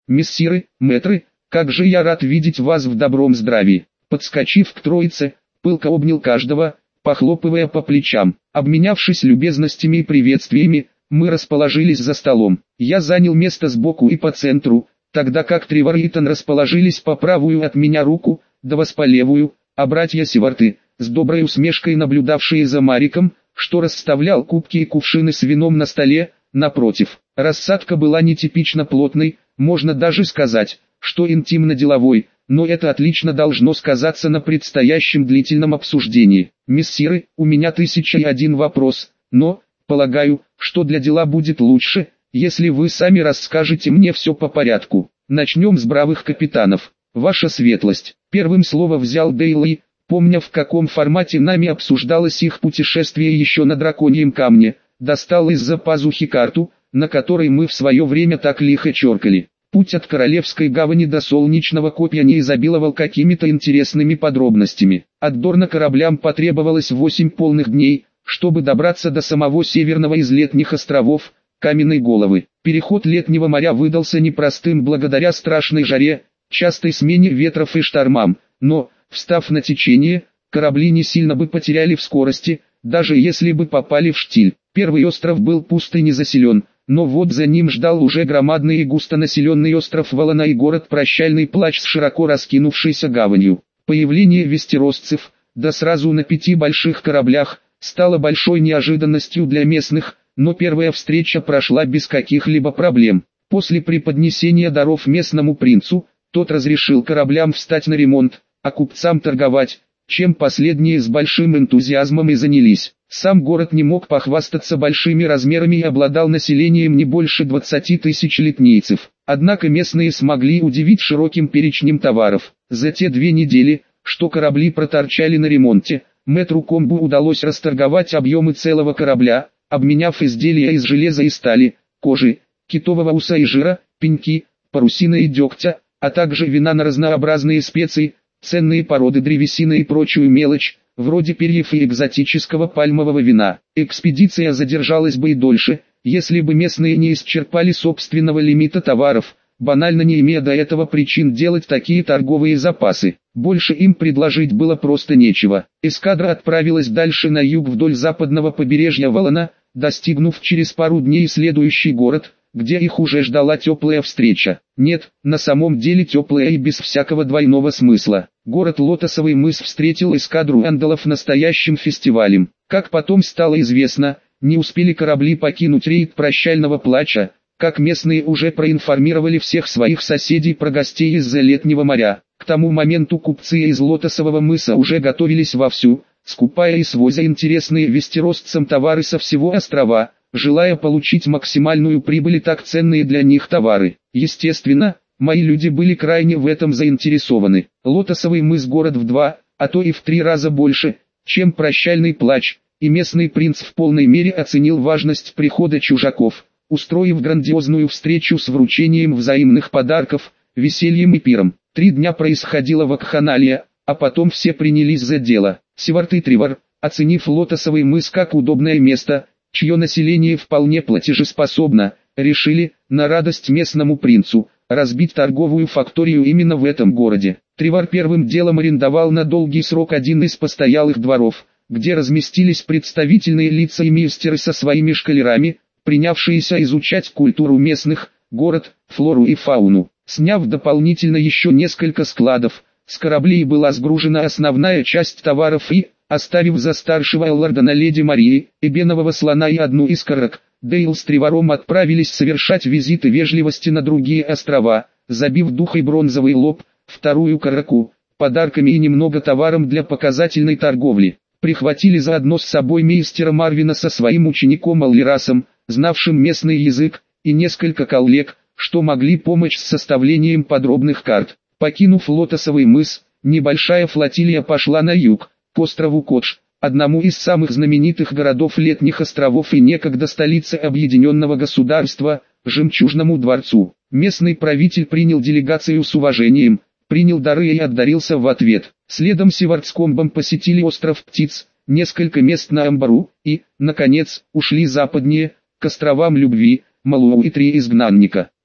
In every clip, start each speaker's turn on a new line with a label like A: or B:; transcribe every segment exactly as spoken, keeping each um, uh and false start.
A: «Мессиры, мэтры, как же я рад видеть вас в добром здравии!» Подскочив к троице, пылко обнял каждого, похлопывая по плечам. Обменявшись любезностями и приветствиями, мы расположились за столом. Я занял место сбоку и по центру, тогда как Тревор и Итан расположились по правую от меня руку, да вас по левую, а братья Севарты, с доброй усмешкой наблюдавшие за Мариком, что расставлял кубки и кувшины с вином на столе, напротив. Рассадка была нетипично плотной, можно даже сказать, что интимно-деловой, но это отлично должно сказаться на предстоящем длительном обсуждении. «Мессиры, у меня тысяча и один вопрос, но, полагаю, что для дела будет лучше, если вы сами расскажете мне все по порядку. Начнем с бравых капитанов. Ваша светлость». Первым слово взял Дейли, помня в каком формате нами обсуждалось их путешествие еще на драконьем камне, достал из-за пазухи карту, на которой мы в свое время так лихо черкали. Путь от Королевской гавани до Солнечного копья не изобиловал какими-то интересными подробностями. От Дорна кораблям потребовалось восемь полных дней, чтобы добраться до самого северного из летних островов, Каменной Головы. Переход летнего моря выдался непростым благодаря страшной жаре, частой смене ветров и штормам, но, встав на течение, корабли не сильно бы потеряли в скорости, даже если бы попали в штиль. Первый остров был пуст и не заселен, но вот за ним ждал уже громадный и густонаселенный остров Валана и город Прощальный Плач с широко раскинувшейся гаванью. Появление вестеросцев, да сразу на пяти больших кораблях, стало большой неожиданностью для местных, но первая встреча прошла без каких-либо проблем. После преподнесения даров местному принцу, тот разрешил кораблям встать на ремонт, а купцам торговать, чем последние с большим энтузиазмом и занялись. Сам город не мог похвастаться большими размерами и обладал населением не больше двадцати тысяч литнейцев. Однако местные смогли удивить широким перечнем товаров. За те две недели, что корабли проторчали на ремонте, мэтру Комбу удалось расторговать объемы целого корабля, обменяв изделия из железа и стали, кожи, китового уса и жира, пеньки, парусины и дегтя, а также вина на разнообразные специи, ценные породы древесины и прочую мелочь, вроде перьев и экзотического пальмового вина. Экспедиция задержалась бы и дольше, если бы местные не исчерпали собственного лимита товаров, банально не имея до этого причин делать такие торговые запасы. Больше им предложить было просто нечего. Эскадра отправилась дальше на юг вдоль западного побережья Валана, достигнув через пару дней следующий город, где их уже ждала теплая встреча. Нет, на самом деле теплая и без всякого двойного смысла. Город Лотосовый мыс встретил эскадру андалов настоящим фестивалем. Как потом стало известно, не успели корабли покинуть рейд Прощального Плача, как местные уже проинформировали всех своих соседей про гостей из-за летнего моря. К тому моменту купцы из Лотосового мыса уже готовились вовсю, скупая и свозя интересные вестеросцам товары со всего острова, желая получить максимальную прибыль и так ценные для них товары. Естественно, мои люди были крайне в этом заинтересованы. Лотосовый мыс город в два, а то и в три раза больше, чем Прощальный Плач, и местный принц в полной мере оценил важность прихода чужаков, устроив грандиозную встречу с вручением взаимных подарков, весельем и пиром. Три дня происходила вакханалия, а потом все принялись за дело. Севарт и Тревор, оценив Лотосовый мыс как удобное место, чье население вполне платежеспособно, решили, на радость местному принцу, разбить торговую факторию именно в этом городе. Тревор первым делом арендовал на долгий срок один из постоялых дворов, где разместились представительные лица и мистеры со своими школярами, принявшиеся изучать культуру местных, город, флору и фауну. Сняв дополнительно еще несколько складов, с кораблей была сгружена основная часть товаров и, оставив за старшего лорда леди Марии, эбенового слона и одну из карак, Дейл с Тревором отправились совершать визиты вежливости на другие острова, забив духой бронзовый лоб, вторую караку, подарками и немного товаром для показательной торговли. Прихватили заодно с собой мейстера Марвина со своим учеником Аллерасом, знавшим местный язык, и несколько коллег, что могли помочь с составлением подробных карт. Покинув Лотосовый мыс, небольшая флотилия пошла на юг, к острову Кодж, одному из самых знаменитых городов летних островов и некогда столицы объединенного государства, Жемчужному дворцу. Местный правитель принял делегацию с уважением, принял дары и отдарился в ответ. Следом Севарт с Комбом посетили остров Птиц, несколько мест на Амбару, и, наконец, ушли западнее, к островам Любви, Малуау и Три Изгнанника.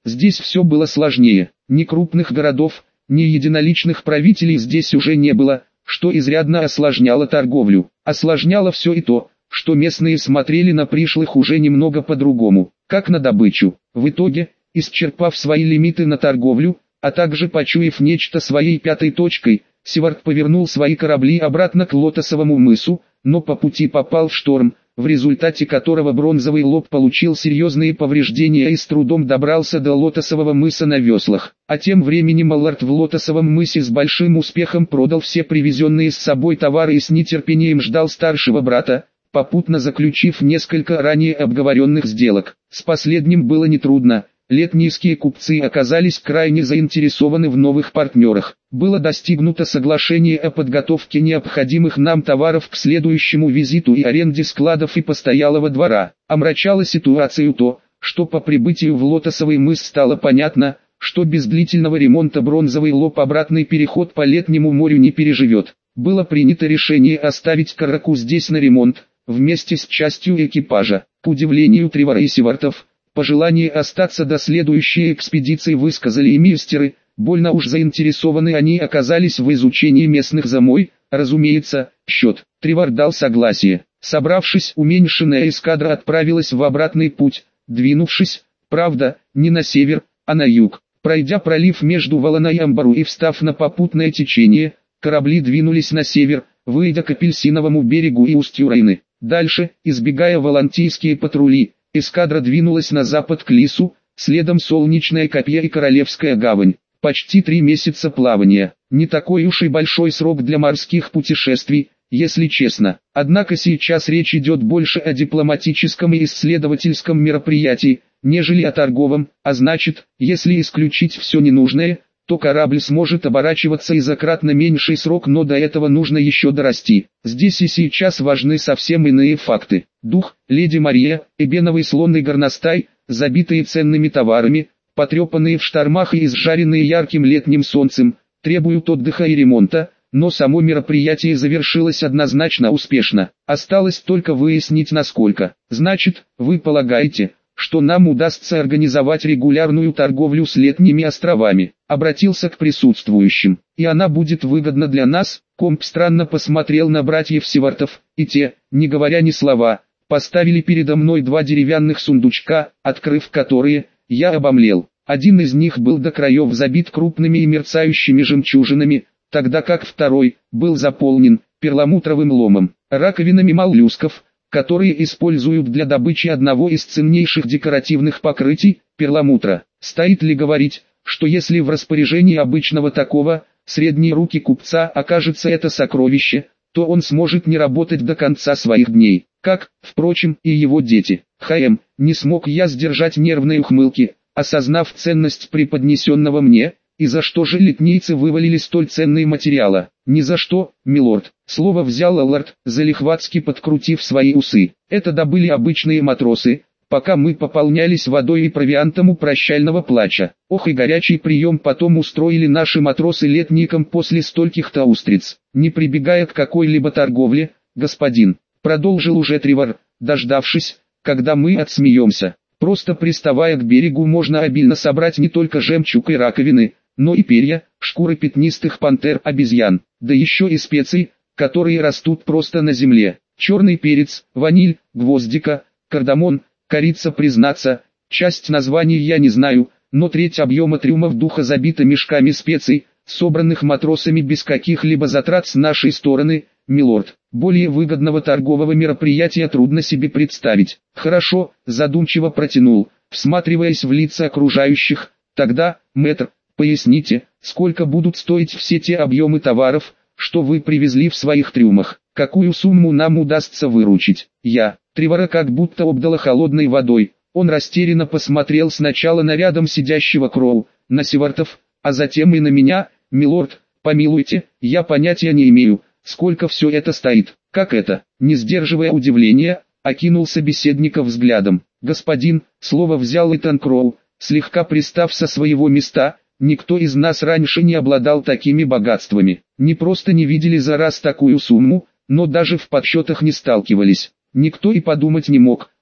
A: Здесь все было сложнее. Ни крупных городов, ни единоличных правителей здесь уже не было, что изрядно осложняло торговлю. Осложняло все и то, что местные смотрели на пришлых уже немного по-другому, как на добычу. В итоге, исчерпав свои лимиты на торговлю, а также почуяв нечто своей пятой точкой, Севард повернул свои корабли обратно к Лотосовому мысу, но по пути попал в шторм, в результате которого Бронзовый Лоб получил серьезные повреждения и с трудом добрался до Лотосового мыса на веслах. А тем временем Аллард в Лотосовом мысе с большим успехом продал все привезенные с собой товары и с нетерпением ждал старшего брата, попутно заключив несколько ранее обговоренных сделок. С последним было нетрудно. Летнийские купцы оказались крайне заинтересованы в новых партнерах. Было достигнуто соглашение о подготовке необходимых нам товаров к следующему визиту и аренде складов и постоялого двора. Омрачало ситуацию то, что по прибытию в Лотосовый мыс стало понятно, что без длительного ремонта Бронзовый Лоб обратный переход по Летнему морю не переживет. Было принято решение оставить Караку здесь на ремонт, вместе с частью экипажа. К удивлению Тревора и Севартов, пожелание остаться до следующей экспедиции высказали и мистеры, больно уж заинтересованы они оказались в изучении местных замой, разумеется, счет. Тревор дал согласие. Собравшись, уменьшенная эскадра отправилась в обратный путь, двинувшись, правда, не на север, а на юг. Пройдя пролив между Валана и Амбару и встав на попутное течение, корабли двинулись на север, выйдя к Апельсиновому берегу и устью Рейны. Дальше, избегая волантийские патрули, эскадра двинулась на запад к Лису, следом Солнечное копье и Королевская гавань. Почти три месяца плавания. Не такой уж и большой срок для морских путешествий, если честно. Однако сейчас речь идет больше о дипломатическом и исследовательском мероприятии, нежели о торговом, а значит, если исключить все ненужное, то корабль сможет оборачиваться и за кратно меньший срок, но до этого нужно еще дорасти. Здесь и сейчас важны совсем иные факты. Дух, Леди Мария, эбеновый слон и горностай, забитые ценными товарами, потрепанные в штормах и изжаренные ярким летним солнцем, требуют отдыха и ремонта, но само мероприятие завершилось однозначно успешно. Осталось только выяснить насколько. Значит, вы полагаете, что нам удастся организовать регулярную торговлю с Летними островами? Обратился к присутствующим. И она будет выгодна для нас? Комп странно посмотрел на братьев Севартов, и те, не говоря ни слова, поставили передо мной два деревянных сундучка, открыв которые, я обомлел. Один из них был до краев забит крупными и мерцающими жемчужинами, тогда как второй был заполнен перламутровым ломом, раковинами моллюсков, которые используют для добычи одного из ценнейших декоративных покрытий – перламутра. Стоит ли говорить, что если в распоряжении обычного такого, средней руки купца окажется это сокровище, то он сможет не работать до конца своих дней, как, впрочем, и его дети. Хэм, не смог я сдержать нервной ухмылки, осознав ценность преподнесенного мне, и за что же летнийцы вывалили столь ценные материалы? Ни за что, милорд. Слово взял Аллард, залихватски подкрутив свои усы. Это добыли обычные матросы, пока мы пополнялись водой и провиантом у прощального плача. Ох и горячий прием потом устроили наши матросы летникам после стольких-то устриц. Не прибегая к какой-либо торговле, господин, продолжил уже Тревор, дождавшись, когда мы отсмеемся. Просто приставая к берегу можно обильно собрать не только жемчуг и раковины, но и перья, шкуры пятнистых пантер, обезьян, да еще и специи, которые растут просто на земле. Черный перец, ваниль, гвоздика, кардамон, корица. Признаться, часть названий я не знаю, но треть объема трюмов духа забита мешками специй, собранных матросами без каких-либо затрат с нашей стороны, милорд. Более выгодного торгового мероприятия трудно себе представить. Хорошо, задумчиво протянул, всматриваясь в лица окружающих. Тогда, мэтр, поясните, сколько будут стоить все те объемы товаров, что вы привезли в своих трюмах? Какую сумму нам удастся выручить? Я, Тревора как будто обдала холодной водой. Он растерянно посмотрел сначала на рядом сидящего Кроу, на Севартов, а затем и на меня. Милорд, помилуйте, я понятия не имею, сколько все это стоит. Как это? Не сдерживая удивления, окинул собеседника взглядом. Господин, слово взял Итан Кроу, слегка пристав со своего места. Никто из нас раньше не обладал такими богатствами. Не просто не видели за раз такую сумму, но даже в подсчетах не сталкивались. Никто и подумать не мог,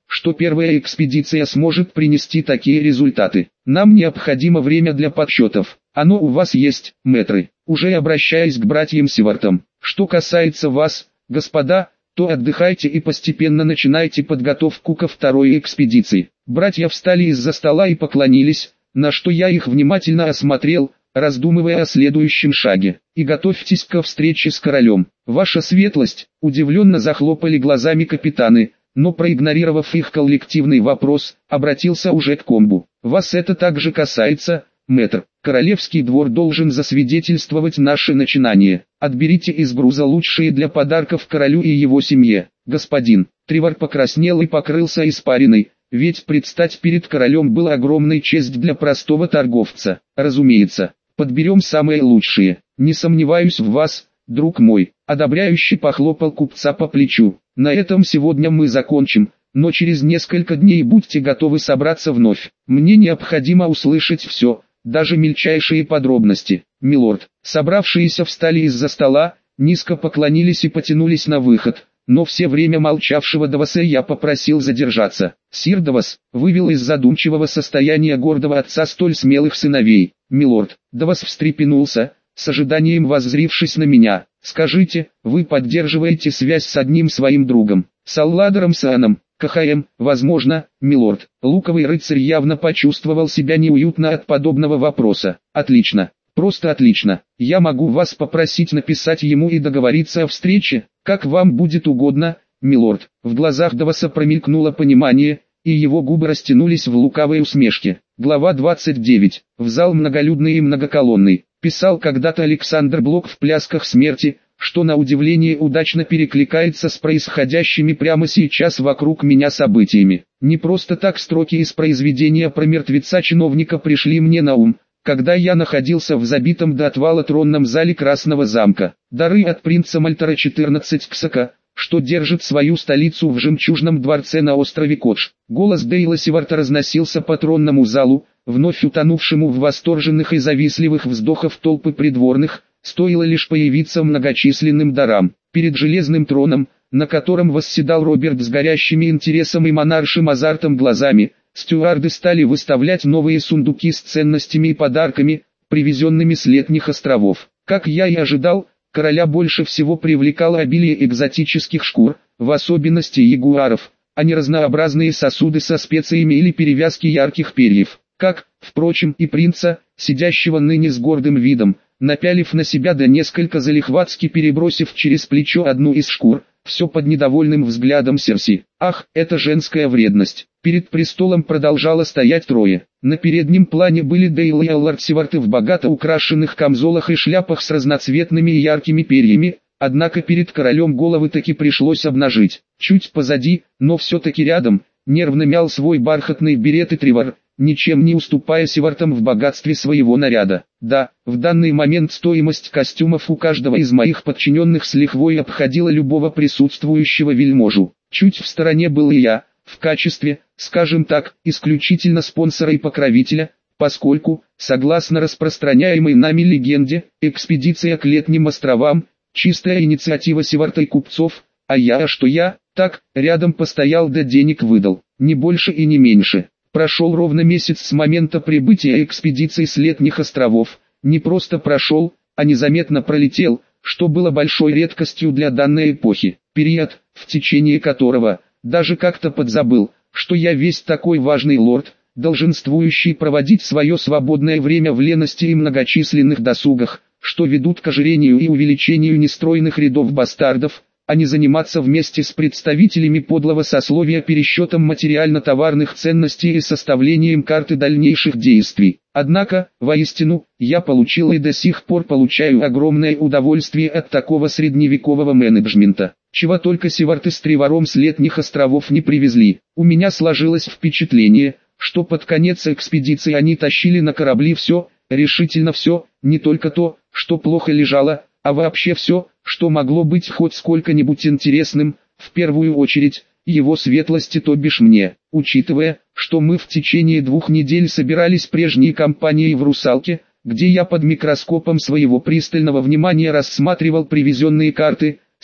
A: что первая экспедиция сможет принести такие результаты. Нам необходимо время для подсчетов. Оно у вас есть, мэтры. Уже обращаясь к братьям Сивартам. Что касается вас, господа, то отдыхайте и постепенно начинайте подготовку ко второй экспедиции. Братья встали из-за стола и поклонились, на что я их внимательно осмотрел, раздумывая о следующем шаге. И готовьтесь ко встрече с королем. Ваша светлость, удивленно захлопали глазами капитаны, но проигнорировав их коллективный вопрос, обратился уже к комбу. Вас это также касается, мэтр. Королевский двор должен засвидетельствовать наше начинание. Отберите из груза лучшие для подарков королю и его семье. Господин, Тревор покраснел и покрылся испариной, ведь предстать перед королем было огромной честь для простого торговца. Разумеется, подберем самые лучшие. Не сомневаюсь в вас, друг мой. Одобряющий похлопал купца по плечу. На этом сегодня мы закончим, но через несколько дней будьте готовы собраться вновь. Мне необходимо услышать все, даже мельчайшие подробности. Милорд, собравшиеся встали из-за стола, низко поклонились и потянулись на выход, но все время молчавшего Даваса я попросил задержаться. Сир Давас вывел из задумчивого состояния гордого отца столь смелых сыновей. Милорд, Давас встрепенулся, с ожиданием воззрившись на меня. Скажите, вы поддерживаете связь с одним своим другом, с Алладором Сааном? КХМ, возможно, милорд. Луковый рыцарь явно почувствовал себя неуютно от подобного вопроса. Отлично, просто отлично. Я могу вас попросить написать ему и договориться о встрече, как вам будет угодно, милорд. В глазах Даваса промелькнуло понимание, и его губы растянулись в лукавой усмешке. Глава двадцать девять. В зал многолюдный и многоколонный. Писал когда-то Александр Блок в «Плясках смерти», что на удивление удачно перекликается с происходящими прямо сейчас вокруг меня событиями. Не просто так строки из произведения про мертвеца-чиновника пришли мне на ум, когда я находился в забитом до отвала тронном зале Красного замка. Дары от принца Мальтера четырнадцать Ксака, что держит свою столицу в жемчужном дворце на острове Кодж. Голос Дейла Сиварта разносился по тронному залу, вновь утонувшему в восторженных и завистливых вздохах толпы придворных. Стоило лишь появиться многочисленным дарам. Перед железным троном, на котором восседал Роберт с горящими интересом и монаршим азартом глазами, стюарды стали выставлять новые сундуки с ценностями и подарками, привезенными с летних островов. Как я и ожидал, короля больше всего привлекало обилие экзотических шкур, в особенности ягуаров, а не разнообразные сосуды со специями или перевязки ярких перьев. Как, впрочем, и принца, сидящего ныне с гордым видом, напялив на себя да несколько залихватски перебросив через плечо одну из шкур, все под недовольным взглядом Серси. Ах, это женская вредность. Перед престолом продолжало стоять трое. На переднем плане были Дейл и Аллард Сиварты в богато украшенных камзолах и шляпах с разноцветными и яркими перьями, однако перед королем головы таки пришлось обнажить. Чуть позади, но все-таки рядом, нервно мял свой бархатный берет и Тревор, ничем не уступая Сивартам в богатстве своего наряда. Да, в данный момент стоимость костюмов у каждого из моих подчиненных с лихвой обходила любого присутствующего вельможу. Чуть в стороне был и я, в качестве, скажем так, исключительно спонсора и покровителя, поскольку, согласно распространяемой нами легенде, экспедиция к летним островам – чистая инициатива Сиварта и купцов, а я, а что я, так, рядом постоял да денег выдал, не больше и не меньше. Прошел ровно месяц с момента прибытия экспедиции с летних островов, не просто прошел, а незаметно пролетел, что было большой редкостью для данной эпохи, период, в течение которого, даже как-то подзабыл, что я весь такой важный лорд, долженствующий проводить свое свободное время в лености и многочисленных досугах, что ведут к ожирению и увеличению нестройных рядов бастардов, а не заниматься вместе с представителями подлого сословия пересчетом материально-товарных ценностей и составлением карты дальнейших действий. Однако, воистину, я получил и до сих пор получаю огромное удовольствие от такого средневекового менеджмента. Чего только Сиварты с Тревором с летних островов не привезли. У меня сложилось впечатление, что под конец экспедиции они тащили на корабли все, решительно все, не только то, что плохо лежало, а вообще все, что могло быть хоть сколько-нибудь интересным, в первую очередь, его светлости, то бишь мне, учитывая, что мы в течение двух недель собирались прежней компанией в «Русалке», где я под микроскопом своего пристального внимания рассматривал привезенные карты,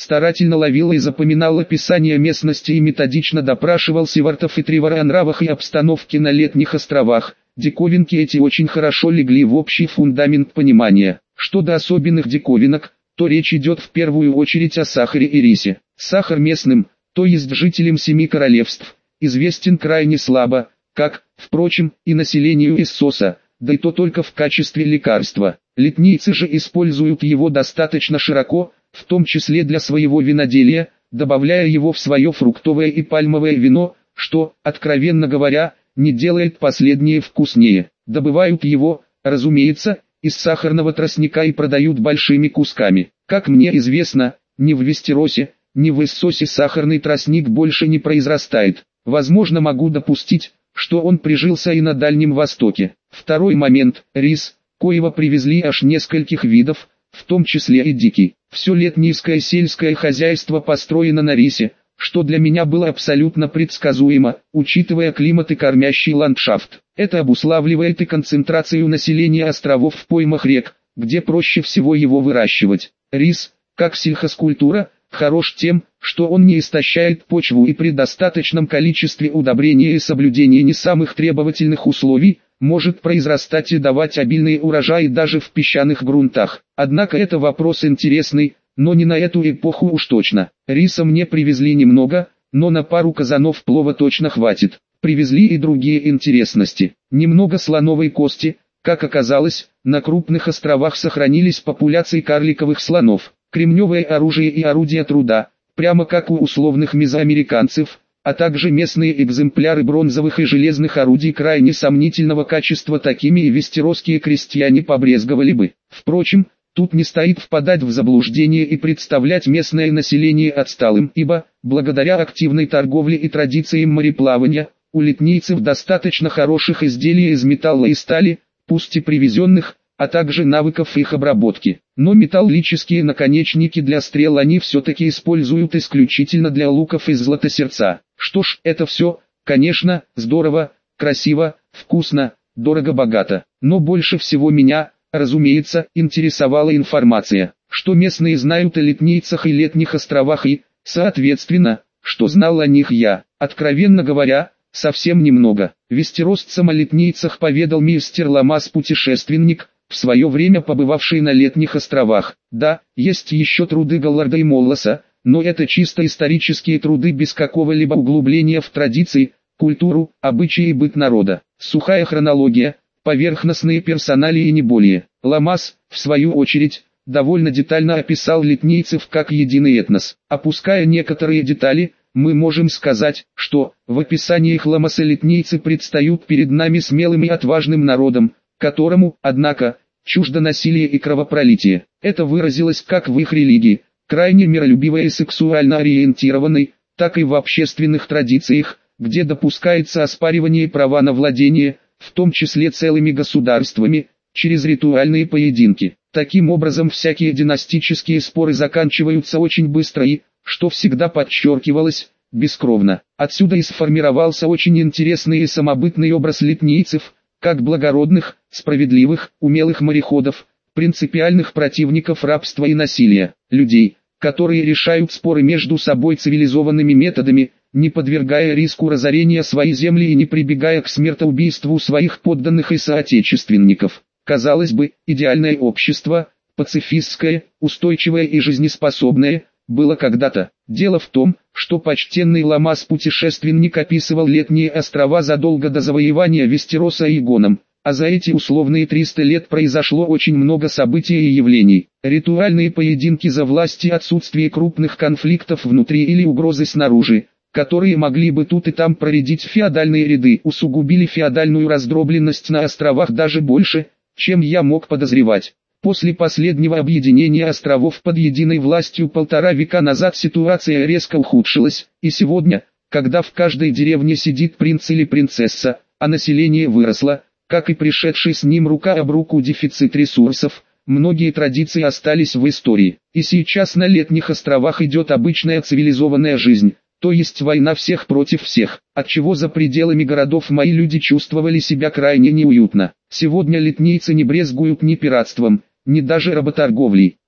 A: старательно ловил и запоминал описание местности и методично допрашивал севартов и тривора о нравах и обстановке на летних островах. Диковинки эти очень хорошо легли в общий фундамент понимания. Что до особенных диковинок, то речь идет в первую очередь о сахаре и рисе. Сахар местным, то есть жителям семи королевств, известен крайне слабо, как, впрочем, и населению Иссоса, да и то только в качестве лекарства. Летнийцы же используют его достаточно широко, в том числе для своего виноделия, добавляя его в свое фруктовое и пальмовое вино, что, откровенно говоря, не делает последнее вкуснее. Добывают его, разумеется, из сахарного тростника и продают большими кусками. Как мне известно, ни в Вестеросе, ни в Иссосе сахарный тростник больше не произрастает. Возможно, могу допустить, что он прижился и на Дальнем Востоке. Второй момент – рис, коего привезли аж нескольких видов, в том числе и дикий. Все летнийское сельское хозяйство построено на рисе, что для меня было абсолютно предсказуемо, учитывая климат и кормящий ландшафт. Это обуславливает и концентрацию населения островов в поймах рек, где проще всего его выращивать. Рис, как сельхозкультура, хорош тем, что он не истощает почву и при достаточном количестве удобрения и соблюдения не самых требовательных условий, может произрастать и давать обильные урожаи даже в песчаных грунтах. Однако это вопрос интересный, но не на эту эпоху уж точно. Риса мне привезли немного, но на пару казанов плова точно хватит. Привезли и другие интересности. Немного слоновой кости. Как оказалось, на крупных островах сохранились популяции карликовых слонов. Кремневое оружие и орудия труда, прямо как у условных мезоамериканцев, а также местные экземпляры бронзовых и железных орудий крайне сомнительного качества, такими и вестеросские крестьяне побрезговали бы. Впрочем, тут не стоит впадать в заблуждение и представлять местное население отсталым, ибо, благодаря активной торговле и традициям мореплавания, у летнийцев достаточно хороших изделий из металла и стали, пусть и привезенных, а также навыков их обработки. Но металлические наконечники для стрел они все-таки используют исключительно для луков из златосердца. Что ж, это все, конечно, здорово, красиво, вкусно, дорого-богато. Но больше всего меня, разумеется, интересовала информация, что местные знают о летнийцах и летних островах и, соответственно, что знал о них я. Откровенно говоря, совсем немного. Вестеросцам о летнийцах поведал мистер Ламас, путешественник, в свое время побывавший на летних островах. Да, есть еще труды Галларда и Молласа, но это чисто исторические труды без какого-либо углубления в традиции, культуру, обычаи и быт народа. Сухая хронология, поверхностные персоналии и не более. Ламас, в свою очередь, довольно детально описал летнийцев как единый этнос. Опуская некоторые детали, мы можем сказать, что, в описаниях Ламаса летнийцы предстают перед нами смелым и отважным народом, которому, однако, чуждо насилие и кровопролитие. Это выразилось как в их религии, крайне миролюбивой и сексуально ориентированной, так и в общественных традициях, где допускается оспаривание права на владение, в том числе целыми государствами, через ритуальные поединки. Таким образом, всякие династические споры заканчиваются очень быстро и, что всегда подчеркивалось, бескровно. Отсюда и сформировался очень интересный и самобытный образ летнийцев, как благородных, справедливых, умелых мореходов, принципиальных противников рабства и насилия, людей, которые решают споры между собой цивилизованными методами, не подвергая риску разорения своей земли и не прибегая к смертоубийству своих подданных и соотечественников. Казалось бы, идеальное общество, пацифистское, устойчивое и жизнеспособное, было когда-то. Дело в том, что почтенный Ламас-путешественник описывал летние острова задолго до завоевания Вестероса Игоном, а за эти условные триста лет произошло очень много событий и явлений. Ритуальные поединки за власть и отсутствие крупных конфликтов внутри или угрозы снаружи, которые могли бы тут и там проредить феодальные ряды, усугубили феодальную раздробленность на островах даже больше, чем я мог подозревать. После последнего объединения островов под единой властью полтора века назад ситуация резко ухудшилась, и сегодня, когда в каждой деревне сидит принц или принцесса, а население выросло, как и пришедший с ним рука об руку дефицит ресурсов, многие традиции остались в истории. И сейчас на летних островах идет обычная цивилизованная жизнь, то есть война всех против всех, отчего за пределами городов мои люди чувствовали себя крайне неуютно. Сегодня летнийцы не брезгуют ни пиратством, ни даже работорговлей.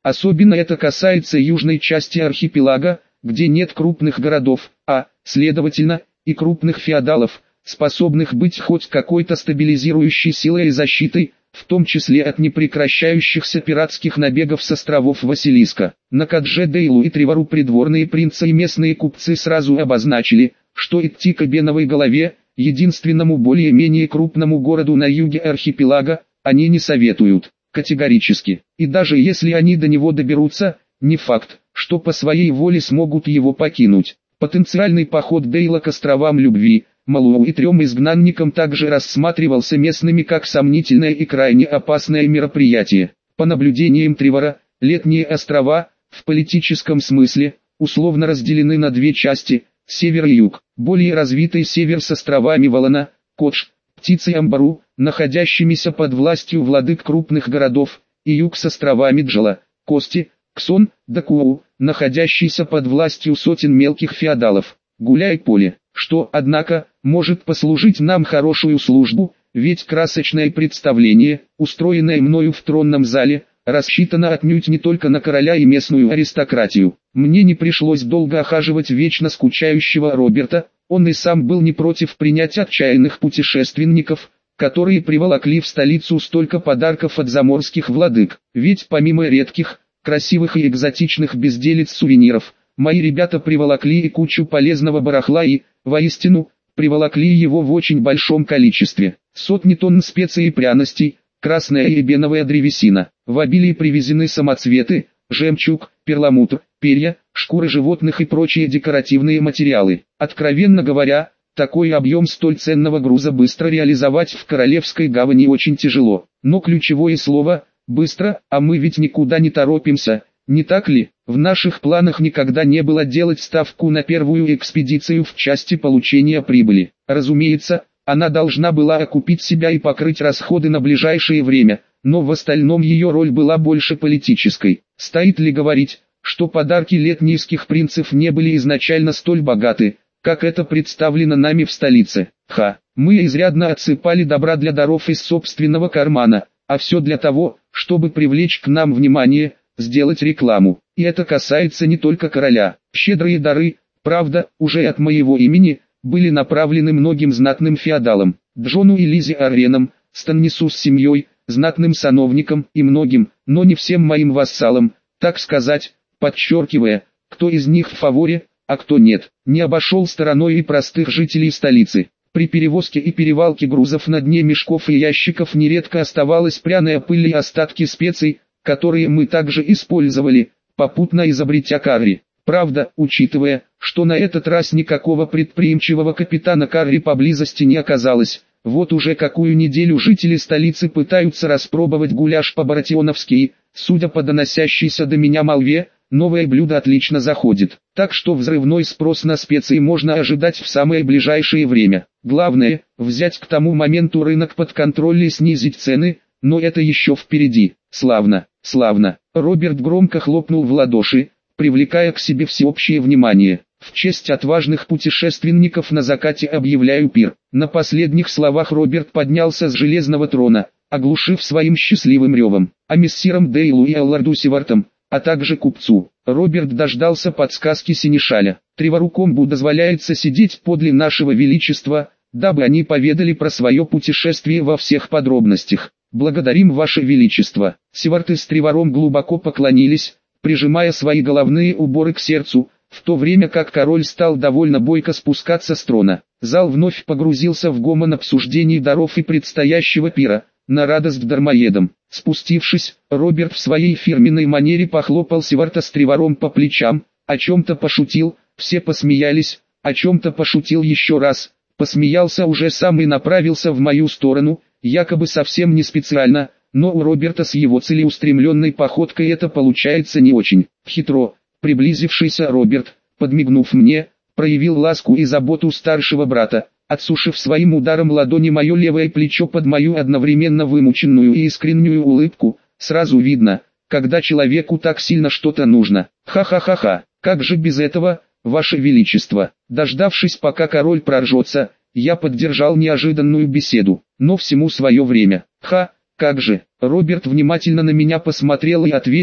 A: Особенно это касается южной части архипелага, где нет крупных городов, а, следовательно, и крупных феодалов, способных быть хоть какой-то стабилизирующей силой и защитой, в том числе от непрекращающихся пиратских набегов с островов Василиска. На Кадже Дейлу и Тревору придворные принцы и местные купцы сразу обозначили, что идти к Эбеновой голове, единственному более-менее крупному городу на юге архипелага, они не советуют, категорически. И даже если они до него доберутся, не факт, что по своей воле смогут его покинуть. Потенциальный поход Дейла к островам Любви, Малуау и трем изгнанникам также рассматривался местными как сомнительное и крайне опасное мероприятие. По наблюдениям Тревора, летние острова, в политическом смысле, условно разделены на две части, север и юг. Более развитый север с островами Валана, Кодж, Птицы и Амбару, находящимися под властью владык крупных городов, и юг с островами Джала, Кости, Ксон, Дакуоу, находящийся под властью сотен мелких феодалов. Гуляй-поле, что, однако, может послужить нам хорошую службу, ведь красочное представление, устроенное мною в тронном зале, рассчитано отнюдь не только на короля и местную аристократию. Мне не пришлось долго охаживать вечно скучающего Роберта, он и сам был не против принять отчаянных путешественников, которые приволокли в столицу столько подарков от заморских владык. Ведь помимо редких, красивых и экзотичных безделиц сувениров, мои ребята приволокли и кучу полезного барахла и, воистину, приволокли его в очень большом количестве. Сотни тонн специй и пряностей, красная и эбеновая древесина. В обилии привезены самоцветы, жемчуг, перламутр, перья, шкуры животных и прочие декоративные материалы. Откровенно говоря, такой объем столь ценного груза быстро реализовать в Королевской гавани очень тяжело. Но ключевое слово «быстро», а мы ведь никуда не торопимся, не так ли? В наших планах никогда не было делать ставку на первую экспедицию в части получения прибыли. Разумеется, она должна была окупить себя и покрыть расходы на ближайшее время, но в остальном ее роль была больше политической. Стоит ли говорить, что подарки летнийских принцев не были изначально столь богаты, как это представлено нами в столице? Ха, мы изрядно отсыпали добра для даров из собственного кармана, а все для того, чтобы привлечь к нам внимание, сделать рекламу. И это касается не только короля. Щедрые дары, правда, уже от моего имени, были направлены многим знатным феодалам, Джону и Лизе Аренам, Станнису с семьей, знатным сановникам и многим, но не всем моим вассалам, так сказать, подчеркивая, кто из них в фаворе, а кто нет. Не обошел стороной и простых жителей столицы. При перевозке и перевалке грузов на дне мешков и ящиков нередко оставалась пряная пыль и остатки специй, которые мы также использовали, попутно изобретя карри. Правда, учитывая, что на этот раз никакого предприимчивого капитана карри поблизости не оказалось, вот уже какую неделю жители столицы пытаются распробовать гуляш по-баратионовски, судя по доносящейся до меня молве, новое блюдо отлично заходит. Так что взрывной спрос на специи можно ожидать в самое ближайшее время. Главное, взять к тому моменту рынок под контроль и снизить цены, но это еще впереди. Славно, славно. Роберт громко хлопнул в ладоши, привлекая к себе всеобщее внимание. В честь отважных путешественников на закате объявляю пир. На последних словах Роберт поднялся с железного трона, оглушив своим счастливым ревом. А мессирам Дейлу и Алларду Севартам, а также купцу, Роберт дождался подсказки Синишаля. Тревору Комбу дозволяется сидеть подле нашего величества, дабы они поведали про свое путешествие во всех подробностях. Благодарим ваше величество. Севарты с Тревором глубоко поклонились, прижимая свои головные уборы к сердцу, в то время как король стал довольно бойко спускаться с трона. Зал вновь погрузился в гомон обсуждений даров и предстоящего пира, на радость дармоедам. Спустившись, Роберт в своей фирменной манере похлопал Севарта с Тревором по плечам, о чем-то пошутил, все посмеялись, о чем-то пошутил еще раз, посмеялся уже сам и направился в мою сторону, якобы совсем не специально, но у Роберта с его целеустремленной походкой это получается не очень. Хитро, приблизившийся Роберт, подмигнув мне, проявил ласку и заботу старшего брата, отсушив своим ударом ладони мое левое плечо под мою одновременно вымученную и искреннюю улыбку. Сразу видно, когда человеку так сильно что-то нужно. Ха-ха-ха-ха, как же без этого, ваше величество. Дождавшись, пока король проржется, я поддержал неожиданную беседу, но всему свое время. Ха, как же. Роберт внимательно на меня посмотрел и ответил: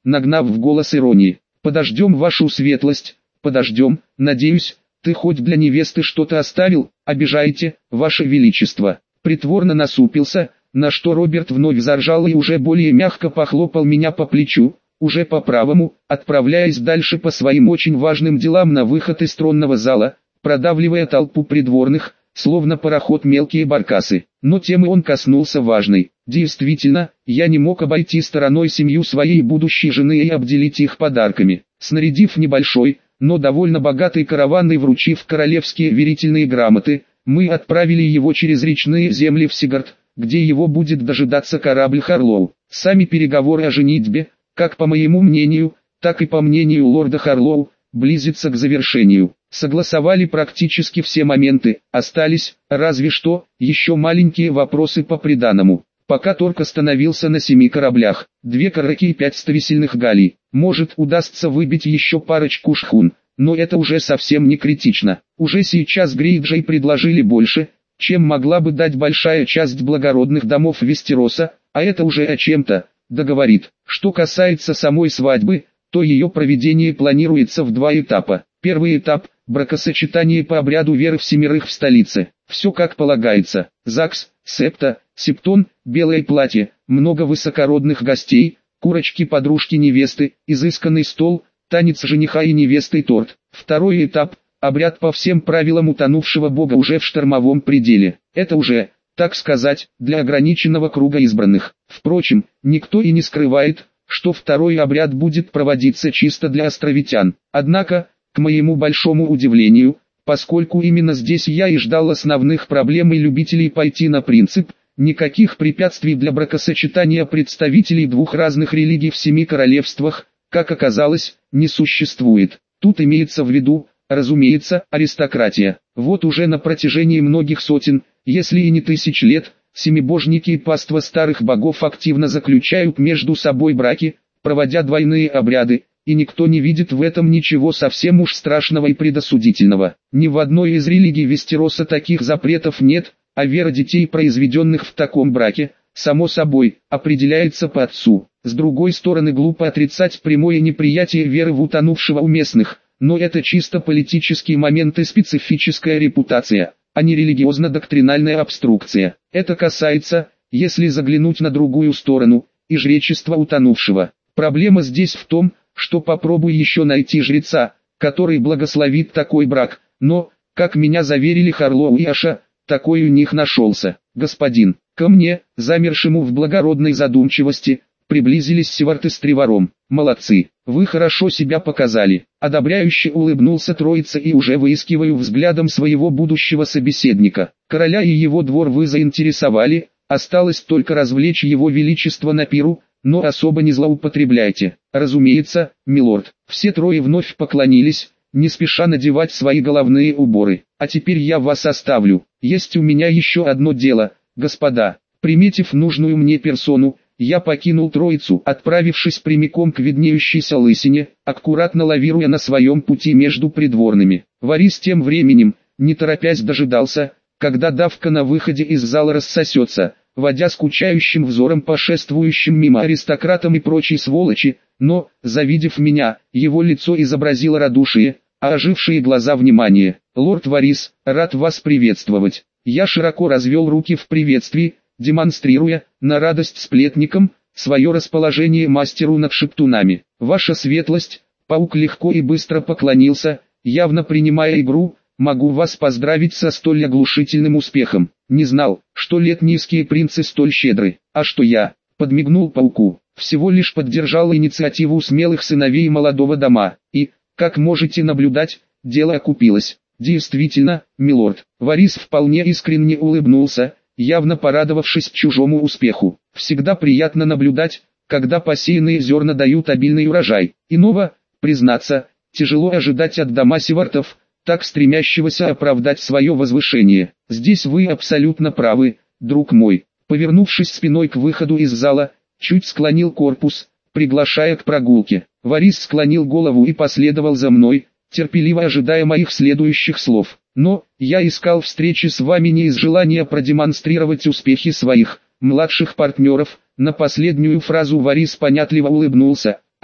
A: нагнав в голос иронии. «Подождем вашу светлость, подождем, надеюсь, ты хоть для невесты что-то оставил, обижаете, ваше величество». Притворно насупился, на что Роберт вновь заржал и уже более мягко похлопал меня по плечу, уже по правому, отправляясь дальше по своим очень важным делам на выход из тронного зала, продавливая толпу придворных, словно пароход мелкие баркасы. Но темы он коснулся важной. Действительно, я не мог обойти стороной семью своей будущей жены и обделить их подарками. Снарядив небольшой, но довольно богатый караван и вручив королевские верительные грамоты, мы отправили его через речные земли в Сигард, где его будет дожидаться корабль Харлоу. Сами переговоры о женитьбе, как по моему мнению, так и по мнению лорда Харлоу, близятся к завершению. Согласовали практически все моменты, остались, разве что, еще маленькие вопросы по приданому. Пока торг остановился на семи кораблях, две караки и пять стависельных галей. Может, удастся выбить еще парочку шхун, но это уже совсем не критично. Уже сейчас Грейджей предложили больше, чем могла бы дать большая часть благородных домов Вестероса, а это уже о чем-то, договорит. Что касается самой свадьбы, то ее проведение планируется в два этапа. Первый этап – бракосочетание по обряду веры всемирых в столице. Все как полагается. ЗАГС, септа, септон, белое платье, много высокородных гостей, курочки-подружки невесты, изысканный стол, танец жениха и невесты и торт. Второй этап – обряд по всем правилам утонувшего бога уже в штормовом пределе. Это уже, так сказать, для ограниченного круга избранных. Впрочем, никто и не скрывает, что второй обряд будет проводиться чисто для островитян. Однако, к моему большому удивлению, поскольку именно здесь я и ждал основных проблем и любителей пойти на принцип, никаких препятствий для бракосочетания представителей двух разных религий в семи королевствах, как оказалось, не существует. Тут имеется в виду, разумеется, аристократия. Вот уже на протяжении многих сотен, если и не тысяч лет, семибожники и паства старых богов активно заключают между собой браки, проводя двойные обряды, и никто не видит в этом ничего совсем уж страшного и предосудительного. Ни в одной из религий Вестероса таких запретов нет, а вера детей, произведенных в таком браке, само собой, определяется по отцу. С другой стороны, глупо отрицать прямое неприятие веры в утонувшего у местных, но это чисто политический момент и специфическая репутация, а не религиозно-доктринальная обструкция. Это касается, если заглянуть на другую сторону, и жречества утонувшего. Проблема здесь в том, что попробуй еще найти жреца, который благословит такой брак, но, как меня заверили Харлоу и Аша, такой у них нашелся. Господин, ко мне, замершему в благородной задумчивости, приблизились Севард с Триваром. Молодцы, вы хорошо себя показали. Одобряюще улыбнулся троица и уже выискиваю взглядом своего будущего собеседника. Короля и его двор вы заинтересовали, осталось только развлечь его величество на пиру, но особо не злоупотребляйте. Разумеется, милорд. Все трое вновь поклонились, не спеша надевать свои головные уборы. А теперь я вас оставлю. Есть у меня еще одно дело, господа. Приметив нужную мне персону, я покинул троицу, отправившись прямиком к виднеющейся лысине, аккуратно лавируя на своем пути между придворными. Варис тем временем, не торопясь дожидался, когда давка на выходе из зала рассосется, водя скучающим взором по шествующим мимо аристократам и прочей сволочи, но, завидев меня, его лицо изобразило радушие, а ожившие глаза внимание. «Лорд Варис, рад вас приветствовать». Я широко развел руки в приветствии, демонстрируя, на радость сплетникам, свое расположение мастеру над шептунами. «Ваша светлость», паук легко и быстро поклонился, явно принимая игру, «могу вас поздравить со столь оглушительным успехом. Не знал, что летнийские принцы столь щедры, а что я», подмигнул пауку, «всего лишь поддержал инициативу смелых сыновей молодого дома, и, как можете наблюдать, дело окупилось». «Действительно, милорд». Варис вполне искренне улыбнулся, явно порадовавшись чужому успеху. «Всегда приятно наблюдать, когда посеянные зерна дают обильный урожай. Иного, признаться, тяжело ожидать от дома Севартов, так стремящегося оправдать свое возвышение. Здесь вы абсолютно правы, друг мой». Повернувшись спиной к выходу из зала, чуть склонил корпус, приглашая к прогулке. Варис склонил голову и последовал за мной, терпеливо ожидая моих следующих слов. «Но, я искал встречи с вами не из желания продемонстрировать успехи своих младших партнеров». На последнюю фразу Варис понятливо улыбнулся,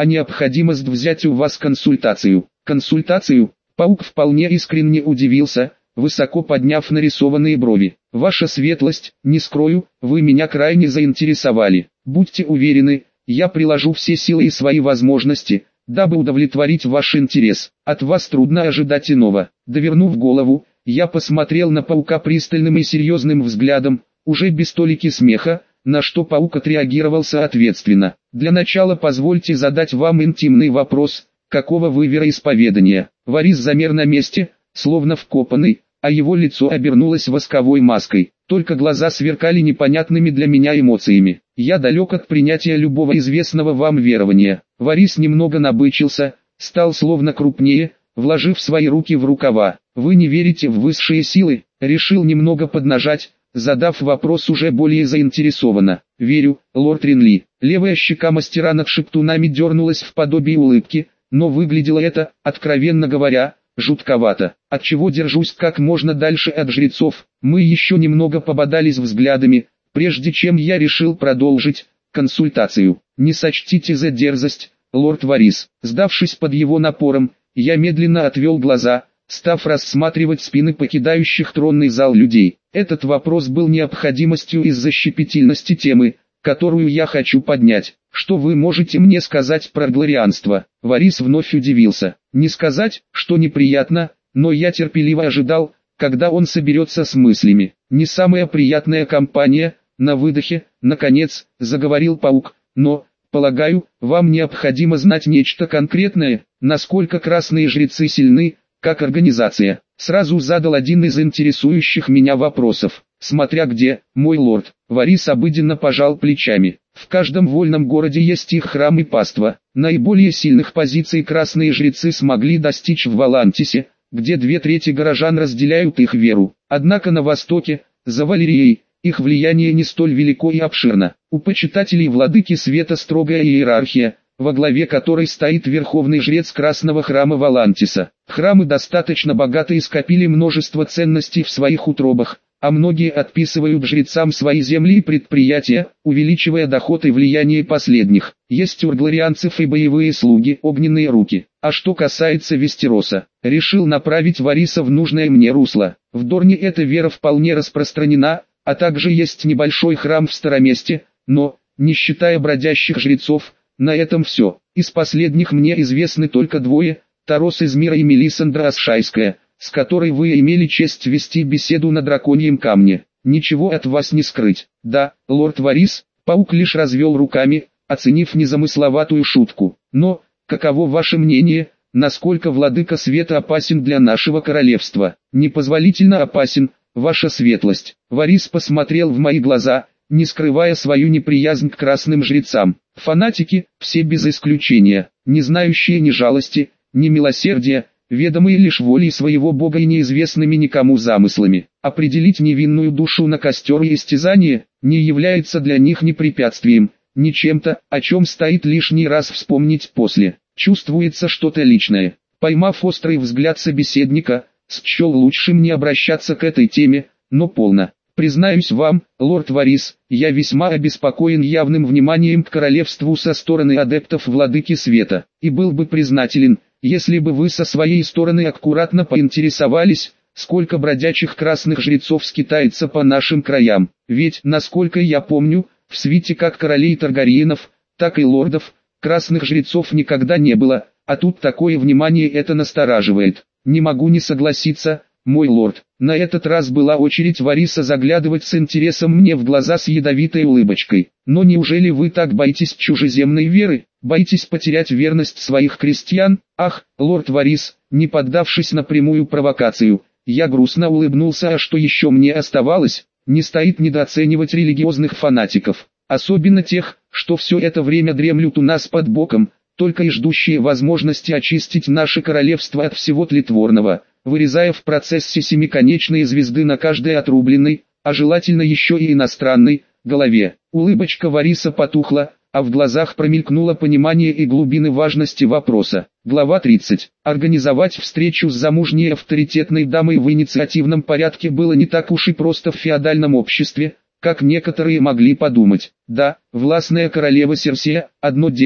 A: а необходимость взять у вас консультацию. Консультацию? Паук вполне искренне удивился, высоко подняв нарисованные брови. Ваша светлость, не скрою, вы меня крайне заинтересовали. Будьте уверены, я приложу все силы и свои возможности, дабы удовлетворить ваш интерес. От вас трудно ожидать иного. Довернув голову, я посмотрел на паука пристальным и серьезным взглядом, уже без толики смеха, на что паук отреагировал соответственно. Для начала позвольте задать вам интимный вопрос, какого вы вероисповедания? Варис замер на месте, словно вкопанный, а его лицо обернулось восковой маской. Только глаза сверкали непонятными для меня эмоциями. Я далек от принятия любого известного вам верования. Варис немного набычился, стал словно крупнее, вложив свои руки в рукава. Вы не верите в высшие силы? Решил немного поднажать, задав вопрос уже более заинтересованно. Верю, лорд Ринли. Левая щека мастера над шептунами дернулась в подобие улыбки, но выглядело это, откровенно говоря, жутковато. Отчего держусь как можно дальше от жрецов. Мы еще немного пободались взглядами, прежде чем я решил продолжить консультацию. Не сочтите за дерзость, лорд Варис. Сдавшись под его напором, я медленно отвел глаза, став рассматривать спины покидающих тронный зал людей. Этот вопрос был необходимостью из-за щепетильности темы, которую я хочу поднять. Что вы можете мне сказать про глорианство? Варис вновь удивился. Не сказать, что неприятно, но я терпеливо ожидал, когда он соберется с мыслями. Не самая приятная компания, на выдохе, наконец, заговорил паук, но, полагаю, вам необходимо знать нечто конкретное, насколько красные жрецы сильны, как организация. Сразу задал один из интересующих меня вопросов. Смотря где, мой лорд. Варис обыденно пожал плечами. В каждом вольном городе есть их храм и паства. Наиболее сильных позиций красные жрецы смогли достичь в Валантисе, где две трети горожан разделяют их веру. Однако на востоке, за Валерией, их влияние не столь велико и обширно. У почитателей владыки света строгая иерархия, во главе которой стоит верховный жрец Красного храма Валантиса. Храмы достаточно богаты и скопили множество ценностей в своих утробах, а многие отписывают жрецам свои земли и предприятия, увеличивая доход и влияние последних. Есть у глорианцев и боевые слуги, огненные руки. А что касается Вестероса, решил направить Вариса в нужное мне русло. В Дорне эта вера вполне распространена, а также есть небольшой храм в Староместе, но, не считая бродящих жрецов, на этом все. Из последних мне известны только двое, Тарос из Мира и Мелисандра Асшайская, с которой вы имели честь вести беседу на драконьем камне. Ничего от вас не скрыть. Да, лорд Варис, паук лишь развел руками, оценив незамысловатую шутку. Но, каково ваше мнение, насколько владыка света опасен для нашего королевства? Непозволительно опасен, ваша светлость. Варис посмотрел в мои глаза, не скрывая свою неприязнь к красным жрецам. Фанатики, все без исключения, не знающие ни жалости, ни милосердия, ведомые лишь волей своего бога и неизвестными никому замыслами. Определить невинную душу на костер и истязание не является для них ни препятствием, ни чем-то, о чем стоит лишний раз вспомнить после. Чувствуется что-то личное. Поймав острый взгляд собеседника, счел лучшим не обращаться к этой теме, но полно. Признаюсь вам, лорд Варис, я весьма обеспокоен явным вниманием к королевству со стороны адептов владыки света, и был бы признателен, если бы вы со своей стороны аккуратно поинтересовались, сколько бродячих красных жрецов скитается по нашим краям. Ведь, насколько я помню, в свите как королей Таргариенов, так и лордов, красных жрецов никогда не было, а тут такое внимание это настораживает. Не могу не согласиться, мой лорд. На этот раз была очередь Вариса заглядывать с интересом мне в глаза с ядовитой улыбочкой. Но неужели вы так боитесь чужеземной веры? Боитесь потерять верность своих крестьян? Ах, лорд Варис, не поддавшись на прямую провокацию, я грустно улыбнулся, а что еще мне оставалось? Не стоит недооценивать религиозных фанатиков, особенно тех, что все это время дремлют у нас под боком, только и ждущие возможности очистить наше королевство от всего тлетворного, вырезая в процессе семиконечные звезды на каждой отрубленной, а желательно еще и иностранной, голове. Улыбочка Вариса потухла, а в глазах промелькнуло понимание и глубины важности вопроса. Глава тридцать. Организовать встречу с замужней авторитетной дамой в инициативном порядке было не так уж и просто в феодальном обществе, как некоторые могли подумать. Да, властная королева Серсея – одно дело,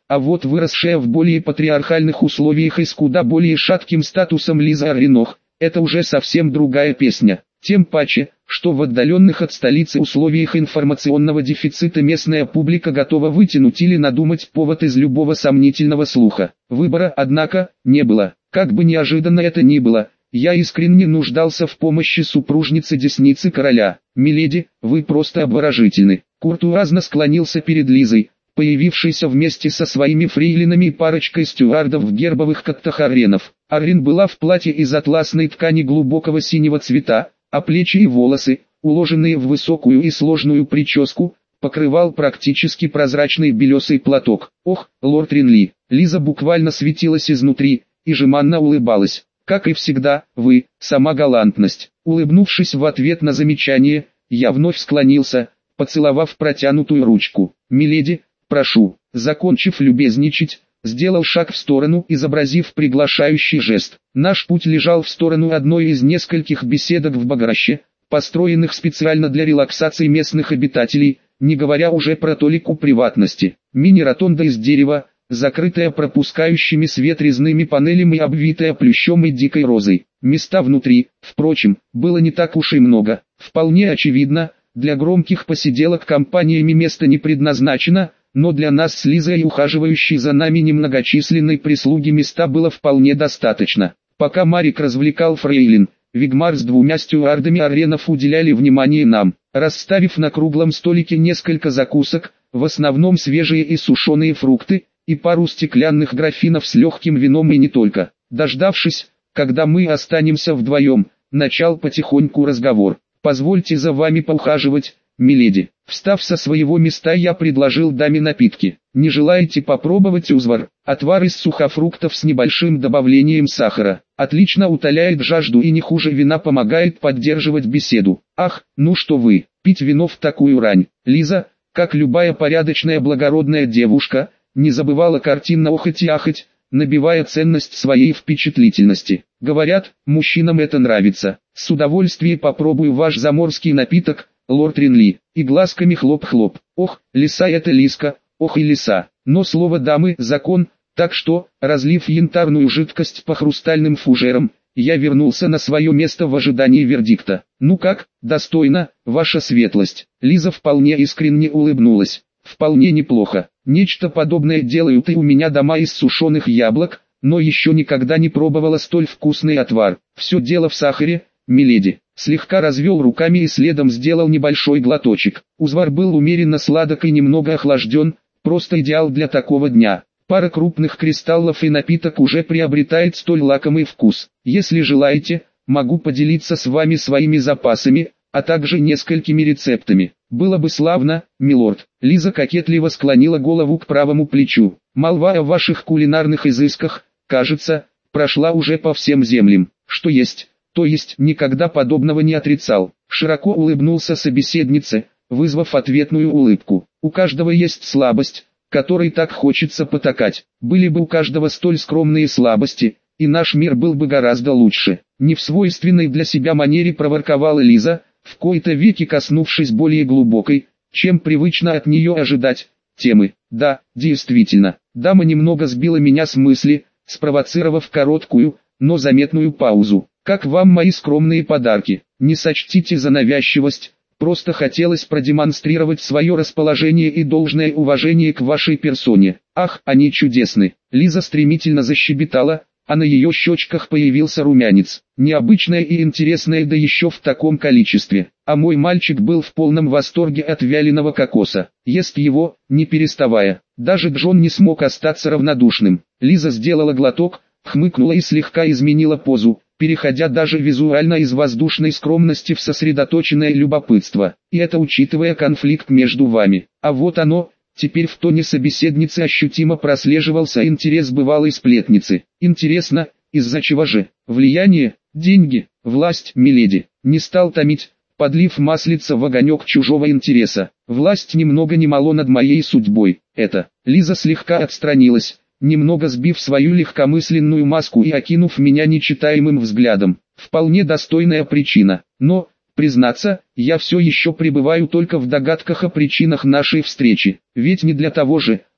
A: А вот выросшая в более патриархальных условиях и с куда более шатким статусом Лиза Аринох, это уже совсем другая песня. Тем паче, что в отдаленных от столицы условиях информационного дефицита местная публика готова вытянуть или надумать повод из любого сомнительного слуха. Выбора, однако, не было. Как бы неожиданно это ни было, я искренне нуждался в помощи супружницы десницы короля. «Миледи, вы просто обворожительны». Куртуазно склонился перед Лизой, появившейся вместе со своими фрейлинами и парочкой стюардов в гербовых каттах арренов. Аррен была в платье из атласной ткани глубокого синего цвета, а плечи и волосы, уложенные в высокую и сложную прическу, покрывал практически прозрачный белесый платок. «Ох, лорд Ринли!» Лиза буквально светилась изнутри и жеманно улыбалась. «Как и всегда, вы – сама галантность». Улыбнувшись в ответ на замечание, я вновь склонился, поцеловав протянутую ручку. «Миледи, прошу». Закончив любезничать, сделал шаг в сторону, изобразив приглашающий жест. Наш путь лежал в сторону одной из нескольких беседок в Баграще, построенных специально для релаксации местных обитателей, не говоря уже про толику приватности. Мини-ротонда из дерева, закрытая пропускающими свет резными панелями и обвитая плющом и дикой розой. Места внутри, впрочем, было не так уж и много. Вполне очевидно, для громких посиделок компаниями место не предназначено, но для нас с Лизой и ухаживающей за нами немногочисленной прислуги места было вполне достаточно. Пока Марик развлекал фрейлин, Вигмар с двумя стюардами арренов уделяли внимание нам, расставив на круглом столике несколько закусок, в основном свежие и сушеные фрукты, и пару стеклянных графинов с легким вином и не только. Дождавшись, когда мы останемся вдвоем, начал потихоньку разговор. «Позвольте за вами поухаживать, миледи». Встав со своего места, я предложил даме напитки. «Не желаете попробовать узвар?» Отвар из сухофруктов с небольшим добавлением сахара. Отлично утоляет жажду и не хуже вина помогает поддерживать беседу. «Ах, ну что вы, пить вино в такую рань». Лиза, как любая порядочная благородная девушка, не забывала картинно охать и ахать, набивая ценность своей впечатлительности. «Говорят, мужчинам это нравится. С удовольствием попробую ваш заморский напиток, лорд Ринли». И глазками хлоп-хлоп. «Ох, лиса это Лиска, ох и лиса». Но слово дамы – закон, так что, разлив янтарную жидкость по хрустальным фужерам, я вернулся на свое место в ожидании вердикта. «Ну как, достойно, ваша светлость». Лиза вполне искренне улыбнулась. «Вполне неплохо. Нечто подобное делают и у меня дома из сушеных яблок, но еще никогда не пробовала столь вкусный отвар. Все дело в сахаре, миледи». Слегка развел руками и следом сделал небольшой глоточек. Узвар был умеренно сладок и немного охлажден, просто идеал для такого дня. Пара крупных кристаллов и напиток уже приобретает столь лакомый вкус. Если желаете, могу поделиться с вами своими запасами, а также несколькими рецептами. Было бы славно, милорд. Лиза кокетливо склонила голову к правому плечу. Молва о ваших кулинарных изысках, кажется, прошла уже по всем землям. Что есть, то есть, никогда подобного не отрицал. Широко улыбнулся собеседнице, вызвав ответную улыбку. У каждого есть слабость, которой так хочется потакать. Были бы у каждого столь скромные слабости, и наш мир был бы гораздо лучше. Не в свойственной для себя манере проворковала Лиза, в кои-то веки коснувшись более глубокой, чем привычно от нее ожидать, темы. Да, действительно, дама немного сбила меня с мысли, спровоцировав короткую, но заметную паузу. «Как вам мои скромные подарки? Не сочтите за навязчивость, просто хотелось продемонстрировать свое расположение и должное уважение к вашей персоне. Ах, они чудесны!» Лиза стремительно защебетала, а на ее щечках появился румянец. Необычное и интересное, да еще в таком количестве. А мой мальчик был в полном восторге от вяленого кокоса. Ест его, не переставая. Даже Джон не смог остаться равнодушным. Лиза сделала глоток, хмыкнула и слегка изменила позу, переходя даже визуально из воздушной скромности в сосредоточенное любопытство. И это учитывая конфликт между вами. А вот оно, теперь в тоне собеседницы ощутимо прослеживался интерес бывалой сплетницы. Интересно, из-за чего же? Влияние, деньги, власть, миледи. Не стал томить, подлив маслица в огонек чужого интереса. Власть ни много ни мало над моей судьбой. Это. Лиза слегка отстранилась, немного сбив свою легкомысленную маску и окинув меня нечитаемым взглядом. Вполне достойная причина. Но, признаться, я все еще пребываю только в догадках о причинах нашей встречи. Ведь не для того же,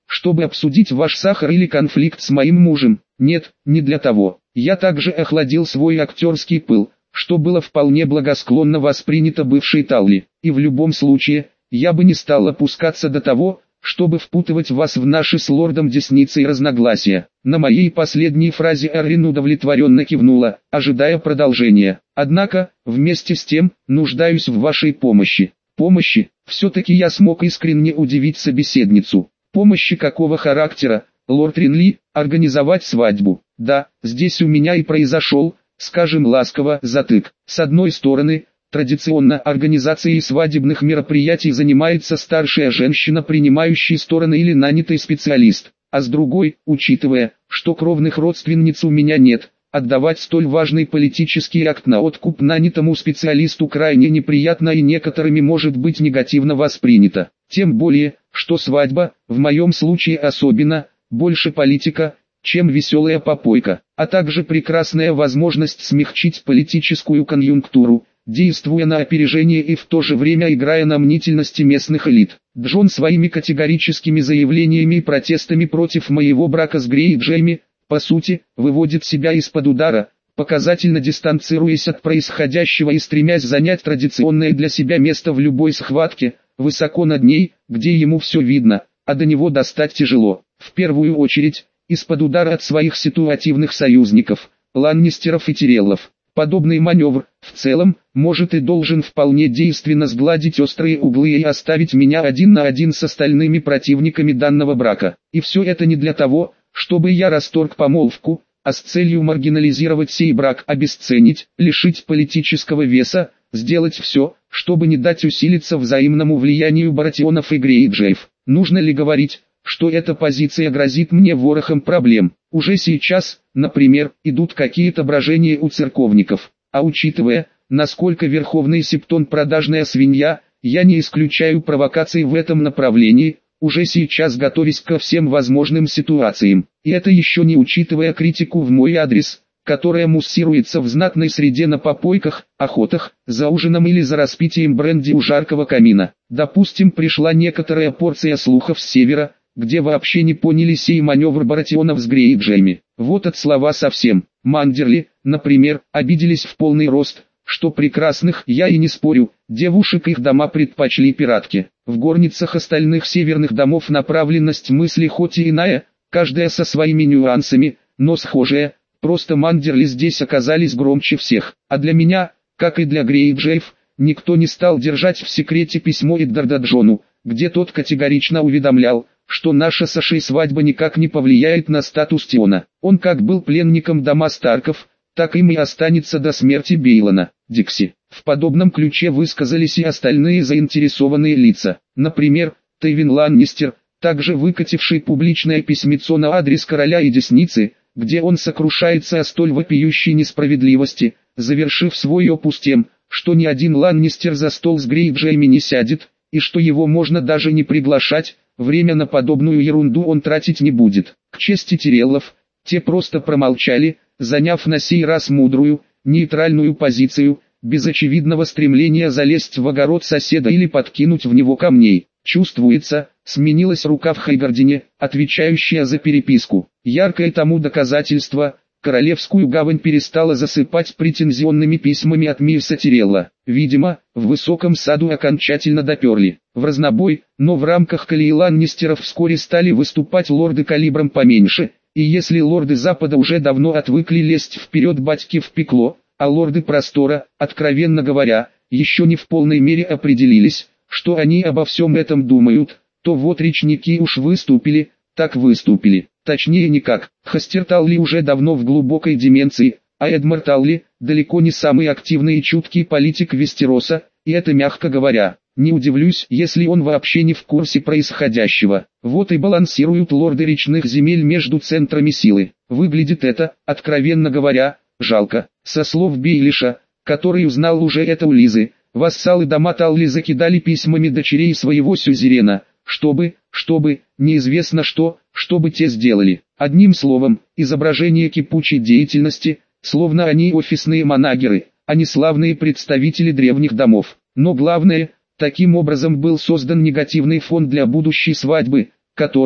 A: чтобы обсудить ваш сахар или конфликт с моим мужем. Нет, не для того. Я также охладил свой актерский пыл, что было вполне благосклонно воспринято бывшей Талли. И в любом случае, я бы не стал опускаться до того, чтобы впутывать вас в наши с лордом десницы и разногласия. На моей последней фразе Эрин удовлетворенно кивнула, ожидая продолжения. Однако, вместе с тем, нуждаюсь в вашей помощи. Помощи? Все-таки я смог искренне удивить собеседницу. Помощи какого характера, лорд Ринли? Организовать свадьбу? Да, здесь у меня и произошел, скажем ласково, затык. С одной стороны, традиционно организацией свадебных мероприятий занимается старшая женщина, принимающая стороны или нанятый специалист, а с другой, учитывая, что кровных родственниц у меня нет, отдавать столь важный политический акт на откуп нанятому специалисту крайне неприятно и некоторыми может быть негативно воспринято. Тем более, что свадьба, в моем случае особенно, больше политика, чем веселая попойка, а также прекрасная возможность смягчить политическую конъюнктуру, действуя на опережение и в то же время играя на мнительности местных элит. Джон своими категорическими заявлениями и протестами против моего брака с Грейджейми, по сути, выводит себя из-под удара, показательно дистанцируясь от происходящего и стремясь занять традиционное для себя место в любой схватке, высоко над ней, где ему все видно, а до него достать тяжело. В первую очередь, из-под удара от своих ситуативных союзников, Ланнистеров и Тиреллов. Подобный маневр, в целом, может и должен вполне действенно сгладить острые углы и оставить меня один на один с остальными противниками данного брака. И все это не для того, чтобы я расторг помолвку, а с целью маргинализировать сей брак, обесценить, лишить политического веса, сделать все, чтобы не дать усилиться взаимному влиянию Баратионов и Грейджеев. Нужно ли говорить, что эта позиция грозит мне ворохом проблем? Уже сейчас, например, идут какие-то брожения у церковников, а учитывая, насколько Верховный Септон продажная свинья, я не исключаю провокаций в этом направлении, уже сейчас готовясь ко всем возможным ситуациям. И это еще не учитывая критику в мой адрес, которая муссируется в знатной среде на попойках, охотах, за ужином или за распитием бренди у жаркого камина. Допустим, пришла некоторая порция слухов с севера, где вообще не поняли сей маневр Баратионов с Грейджейми. Вот от слова совсем. Мандерли, например, обиделись в полный рост, что прекрасных, я и не спорю, девушек их дома предпочли пиратки. В горницах остальных северных домов направленность мысли хоть и иная, каждая со своими нюансами, но схожая, просто Мандерли здесь оказались громче всех. А для меня, как и для Грейджеев, никто не стал держать в секрете письмо Эддарда Джону, где тот категорично уведомлял, что наша с Ашей свадьба никак не повлияет на статус Тиона. Он как был пленником дома Старков, так им и останется до смерти Бейлона. Дикси. В подобном ключе высказались и остальные заинтересованные лица. Например, Тейвин Ланнистер, также выкативший публичное письмецо на адрес короля и десницы, где он сокрушается о столь вопиющей несправедливости, завершив свой опус тем, что ни один Ланнистер за стол с Грейджейми не сядет, и что его можно даже не приглашать, время на подобную ерунду он тратить не будет. К чести Тиреллов, те просто промолчали, заняв на сей раз мудрую, нейтральную позицию, без очевидного стремления залезть в огород соседа или подкинуть в него камней. Чувствуется, сменилась рука в Хайгардине, отвечающая за переписку. Яркое тому доказательство, Королевскую гавань перестала засыпать претензионными письмами от Мирса Тирелла. Видимо, в высоком саду окончательно доперли. В разнобой, но в рамках колеи Ланнистеров вскоре стали выступать лорды калибром поменьше, и если лорды Запада уже давно отвыкли лезть вперед батьки в пекло, а лорды Простора, откровенно говоря, еще не в полной мере определились, что они обо всем этом думают, то вот речники уж выступили, так выступили. Точнее никак, Хастер Талли уже давно в глубокой деменции, а Эдмар Талли, далеко не самый активный и чуткий политик Вестероса, и это мягко говоря. Не удивлюсь, если он вообще не в курсе происходящего. Вот и балансируют лорды речных земель между центрами силы. Выглядит это, откровенно говоря, жалко. Со слов Бейлиша, который узнал уже это у Лизы, вассалы дома Талли закидали письмами дочерей своего сюзерена, чтобы, чтобы, неизвестно что, чтобы те сделали. Одним словом, изображение кипучей деятельности, словно они офисные манагеры, а не славные представители древних домов. Но главное, таким образом был создан негативный фон для будущей свадьбы, который,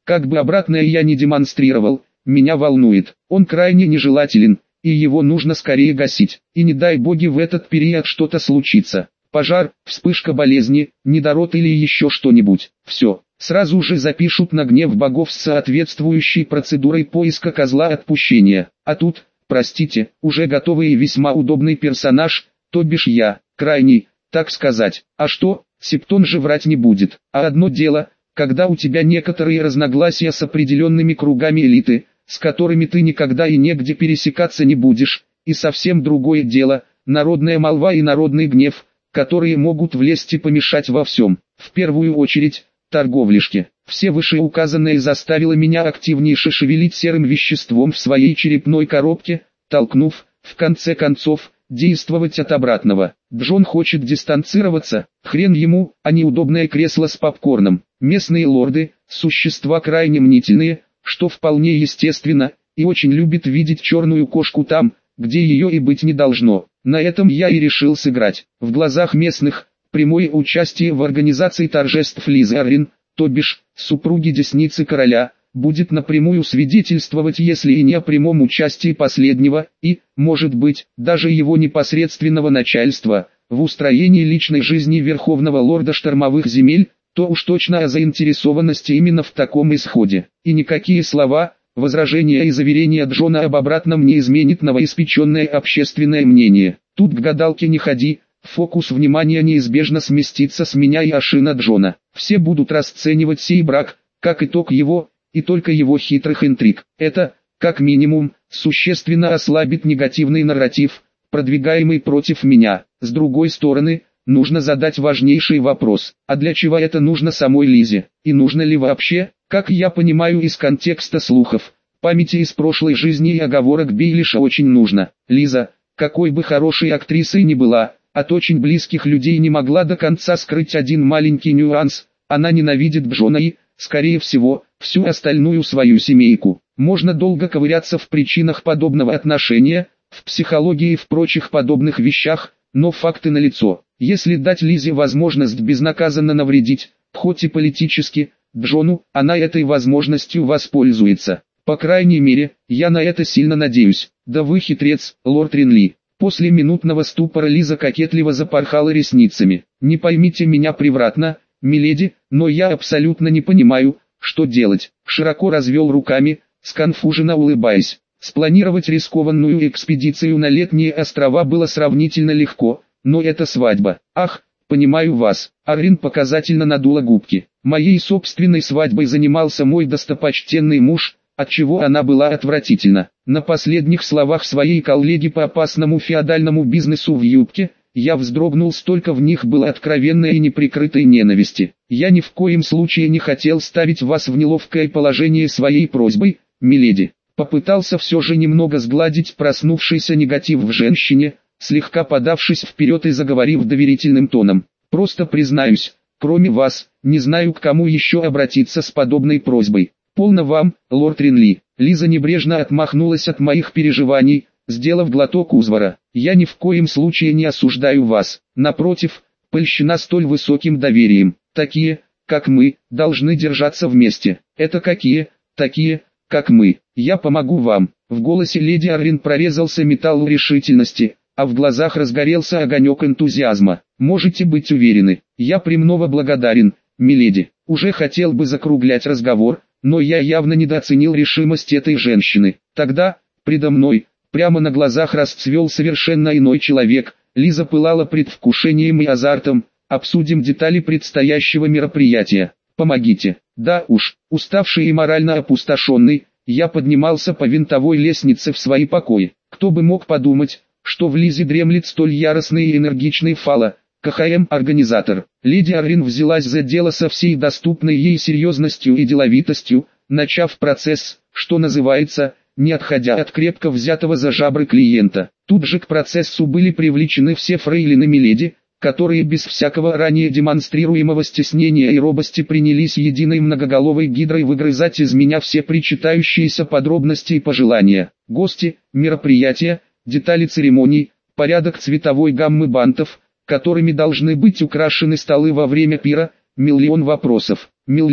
A: Как бы обратное я не демонстрировал, меня волнует. Он крайне нежелателен, и его нужно скорее гасить. И не дай боги в этот период что-то случится. Пожар, вспышка болезни, недород или еще что-нибудь. Все, сразу же запишут на гнев богов с соответствующей процедурой поиска козла отпущения. А тут, простите, уже готовый и весьма удобный персонаж, то бишь я, крайний, так сказать. А что, Септон же врать не будет. А одно дело, когда у тебя некоторые разногласия с определенными кругами элиты, с которыми ты никогда и негде пересекаться не будешь, и совсем другое дело, народная молва и народный гнев, которые могут влезть и помешать во всем. В первую очередь, торговляшки. Все вышеуказанное заставило меня активнейше шевелить серым веществом в своей черепной коробке, толкнув, в конце концов, действовать от обратного. Джон хочет дистанцироваться, хрен ему, а неудобное кресло с попкорном. Местные лорды, существа крайне мнительные, что вполне естественно, и очень любят видеть черную кошку там, где ее и быть не должно. На этом я и решил сыграть. В глазах местных, прямое участие в организации торжеств Лизы Аррин, то бишь, супруги десницы короля, будет напрямую свидетельствовать, если и не о прямом участии последнего, и, может быть, даже его непосредственного начальства, в устроении личной жизни верховного лорда штормовых земель, то уж точно о заинтересованности именно в таком исходе. И никакие слова, возражения и заверения Джона об обратном не изменит новоиспеченное общественное мнение. Тут к гадалке не ходи, фокус внимания неизбежно сместится с меня и Ашина Джона. Все будут расценивать сей брак, как итог его, и только его хитрых интриг. Это, как минимум, существенно ослабит негативный нарратив, продвигаемый против меня. С другой стороны, нужно задать важнейший вопрос, а для чего это нужно самой Лизе, и нужно ли вообще, как я понимаю из контекста слухов, памяти из прошлой жизни и оговорок Бейлиша очень нужно. Лиза, какой бы хорошей актрисой ни была, от очень близких людей не могла до конца скрыть один маленький нюанс, она ненавидит Джона и, скорее всего, всю остальную свою семейку. Можно долго ковыряться в причинах подобного отношения, в психологии и в прочих подобных вещах, но факты налицо. Если дать Лизе возможность безнаказанно навредить, хоть и политически, Джону, она этой возможностью воспользуется. По крайней мере, я на это сильно надеюсь. Да вы хитрец, лорд Ринли. После минутного ступора Лиза кокетливо запорхала ресницами. Не поймите меня превратно, миледи, но я абсолютно не понимаю, что делать. Широко развел руками, сконфуженно улыбаясь. Спланировать рискованную экспедицию на летние острова было сравнительно легко, но это свадьба. Ах, понимаю вас. Аррин показательно надула губки. Моей собственной свадьбой занимался мой достопочтенный муж, отчего она была отвратительна. На последних словах своей коллеги по опасному феодальному бизнесу в юбке, я вздрогнул, столько в них было откровенной и неприкрытой ненависти. Я ни в коем случае не хотел ставить вас в неловкое положение своей просьбой, миледи. Попытался все же немного сгладить проснувшийся негатив в женщине, слегка подавшись вперед и заговорив доверительным тоном. Просто признаюсь, кроме вас, не знаю, к кому еще обратиться с подобной просьбой. Полно вам, лорд Ринли. Лиза небрежно отмахнулась от моих переживаний, сделав глоток узвара. Я ни в коем случае не осуждаю вас. Напротив, польщена столь высоким доверием. Такие, как мы, должны держаться вместе. Это какие? Такие, как мы. Я помогу вам. В голосе леди Аррин прорезался металл решительности, а в глазах разгорелся огонек энтузиазма. Можете быть уверены, я премного благодарен, миледи. Уже хотел бы закруглять разговор, но я явно недооценил решимость этой женщины. Тогда, предо мной, прямо на глазах расцвел совершенно иной человек. Лиза пылала предвкушением и азартом. Обсудим детали предстоящего мероприятия. Помогите. Да уж, уставший и морально опустошенный, я поднимался по винтовой лестнице в свои покои. Кто бы мог подумать, что в Лизе дремлет столь яростный и энергичный Фала, КХМ-организатор. Леди Аррин взялась за дело со всей доступной ей серьезностью и деловитостью, начав процесс, что называется, не отходя от крепко взятого за жабры клиента. Тут же к процессу были привлечены все фрейлины миледи, которые без всякого ранее демонстрируемого стеснения и робости принялись единой многоголовой гидрой выгрызать из меня все причитающиеся подробности и пожелания. Гости, мероприятия, детали церемоний, порядок цветовой гаммы бантов, которыми должны быть украшены столы во время пира, миллион вопросов, миллион.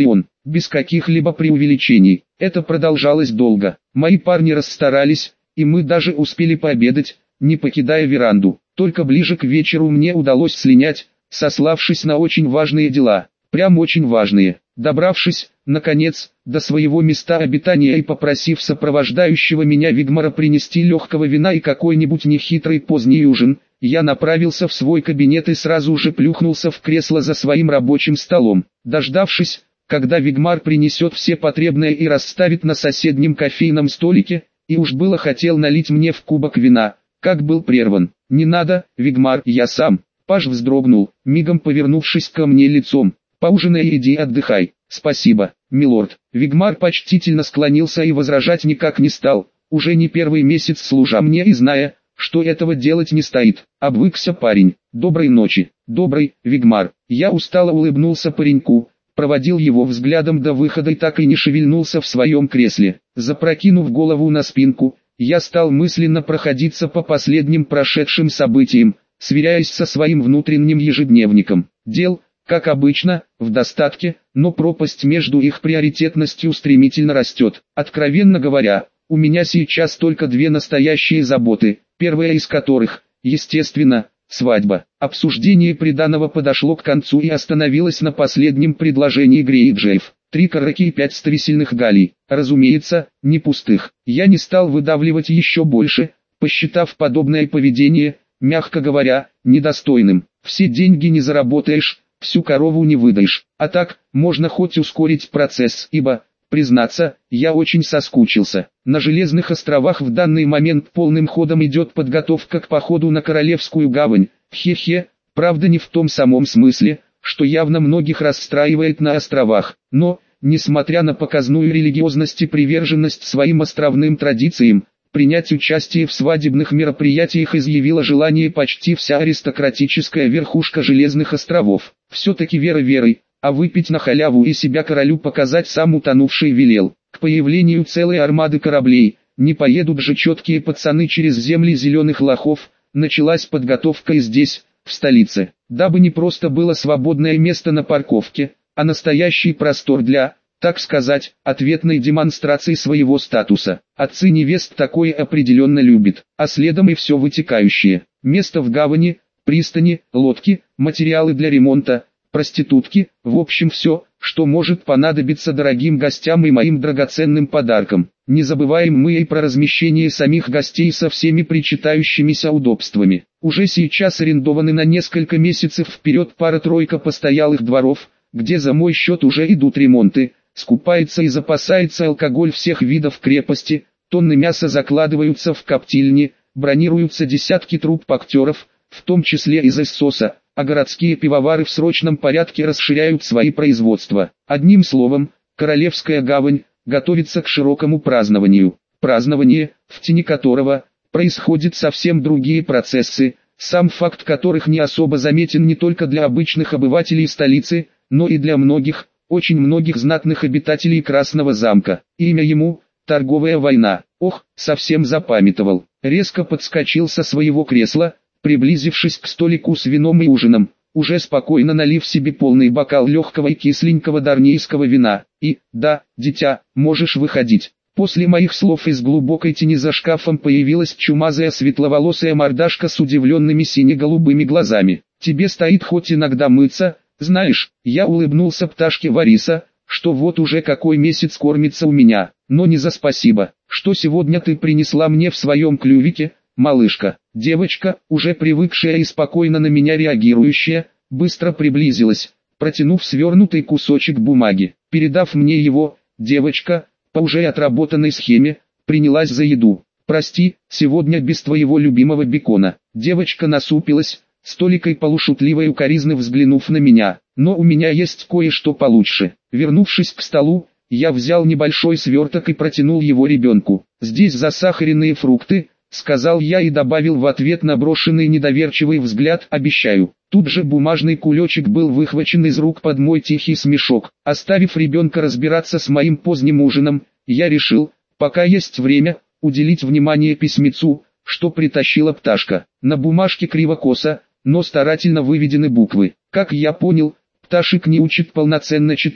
A: без каких-либо преувеличений. Это продолжалось долго. Мои парни расстарались, и мы даже успели пообедать, не покидая веранду. Только ближе к вечеру мне удалось слинять, сославшись на очень важные дела. Прям очень важные. Добравшись, наконец, до своего места обитания и попросив сопровождающего меня Вигмара принести легкого вина и какой-нибудь нехитрый поздний ужин, я направился в свой кабинет и сразу же плюхнулся в кресло за своим рабочим столом. Дождавшись, когда Вигмар принесет все потребное и расставит на соседнем кофейном столике, и уж было хотел налить мне в кубок вина, как был прерван. «Не надо, Вигмар, я сам». Паж вздрогнул, мигом повернувшись ко мне лицом. «Поужинай и иди отдыхай». «Спасибо, милорд». Вигмар почтительно склонился и возражать никак не стал, уже не первый месяц служа мне и зная, что этого делать не стоит. Обвыкся парень. «Доброй ночи». «Доброй, Вигмар». Я устало улыбнулся пареньку, проводил его взглядом до выхода и так и не шевельнулся в своем кресле. Запрокинув голову на спинку, я стал мысленно проходиться по последним прошедшим событиям, сверяясь со своим внутренним ежедневником. Дел, как обычно, в достатке, но пропасть между их приоритетностью стремительно растет. Откровенно говоря, у меня сейчас только две настоящие заботы, первая из которых, естественно, свадьба. Обсуждение приданого подошло к концу и остановилось на последнем предложении Грейджеев. Три караки и пять стрисельных галей. Разумеется, не пустых. Я не стал выдавливать еще больше, посчитав подобное поведение, мягко говоря, недостойным. Все деньги не заработаешь, всю корову не выдаешь. А так, можно хоть ускорить процесс, ибо, признаться, я очень соскучился. На Железных островах в данный момент полным ходом идет подготовка к походу на Королевскую гавань. Хе-хе, правда не в том самом смысле, что явно многих расстраивает на островах. Но, несмотря на показную религиозность и приверженность своим островным традициям, принять участие в свадебных мероприятиях изъявила желание почти вся аристократическая верхушка Железных островов. Все-таки вера верой, а выпить на халяву и себя королю показать сам утонувший велел. К появлению целой армады кораблей, не поедут же четкие пацаны через земли зеленых лохов, началась подготовка и здесь, в столице. Дабы не просто было свободное место на парковке, а настоящий простор для, так сказать, ответной демонстрации своего статуса. Отцы невест такое определенно любят, а следом и все вытекающее. Место в гавани, пристани, лодки, материалы для ремонта, проститутки, в общем все, что может понадобиться дорогим гостям и моим драгоценным подаркам. Не забываем мы и про размещение самих гостей со всеми причитающимися удобствами. Уже сейчас арендованы на несколько месяцев вперед пара-тройка постоялых дворов, где за мой счет уже идут ремонты, скупается и запасается алкоголь всех видов крепости, тонны мяса закладываются в коптильни, бронируются десятки труб актеров, в том числе из Эссоса, а городские пивовары в срочном порядке расширяют свои производства. Одним словом, Королевская гавань готовится к широкому празднованию. Празднование, в тени которого происходят совсем другие процессы, сам факт которых не особо заметен не только для обычных обывателей столицы, но и для многих, очень многих знатных обитателей Красного замка. Имя ему – торговая война. Ох, совсем запамятовал. Резко подскочил со своего кресла, приблизившись к столику с вином и ужином, уже спокойно налив себе полный бокал легкого и кисленького дарнийского вина. И, да, дитя, можешь выходить. После моих слов из глубокой тени за шкафом появилась чумазая светловолосая мордашка с удивленными сине-голубыми глазами. Тебе стоит хоть иногда мыться, знаешь, я улыбнулся пташке Вариса, что вот уже какой месяц кормится у меня, но не за спасибо, что сегодня ты принесла мне в своем клювике, малышка. Девочка, уже привыкшая и спокойно на меня реагирующая, быстро приблизилась, протянув свернутый кусочек бумаги. Передав мне его, девочка, по уже отработанной схеме, принялась за еду. «Прости, сегодня без твоего любимого бекона». Девочка насупилась, с толикой полушутливой укоризны взглянув на меня. «Но у меня есть кое-что получше». Вернувшись к столу, я взял небольшой сверток и протянул его ребенку. «Здесь засахаренные фрукты», — сказал я и добавил в ответ на брошенный недоверчивый взгляд «обещаю». Тут же бумажный кулечек был выхвачен из рук под мой тихий смешок. Оставив ребенка разбираться с моим поздним ужином, я решил, пока есть время, уделить внимание письмецу, что притащила пташка. На бумажке криво-косо, но старательно выведены буквы. Как я понял, пташек не учат полноценно читать,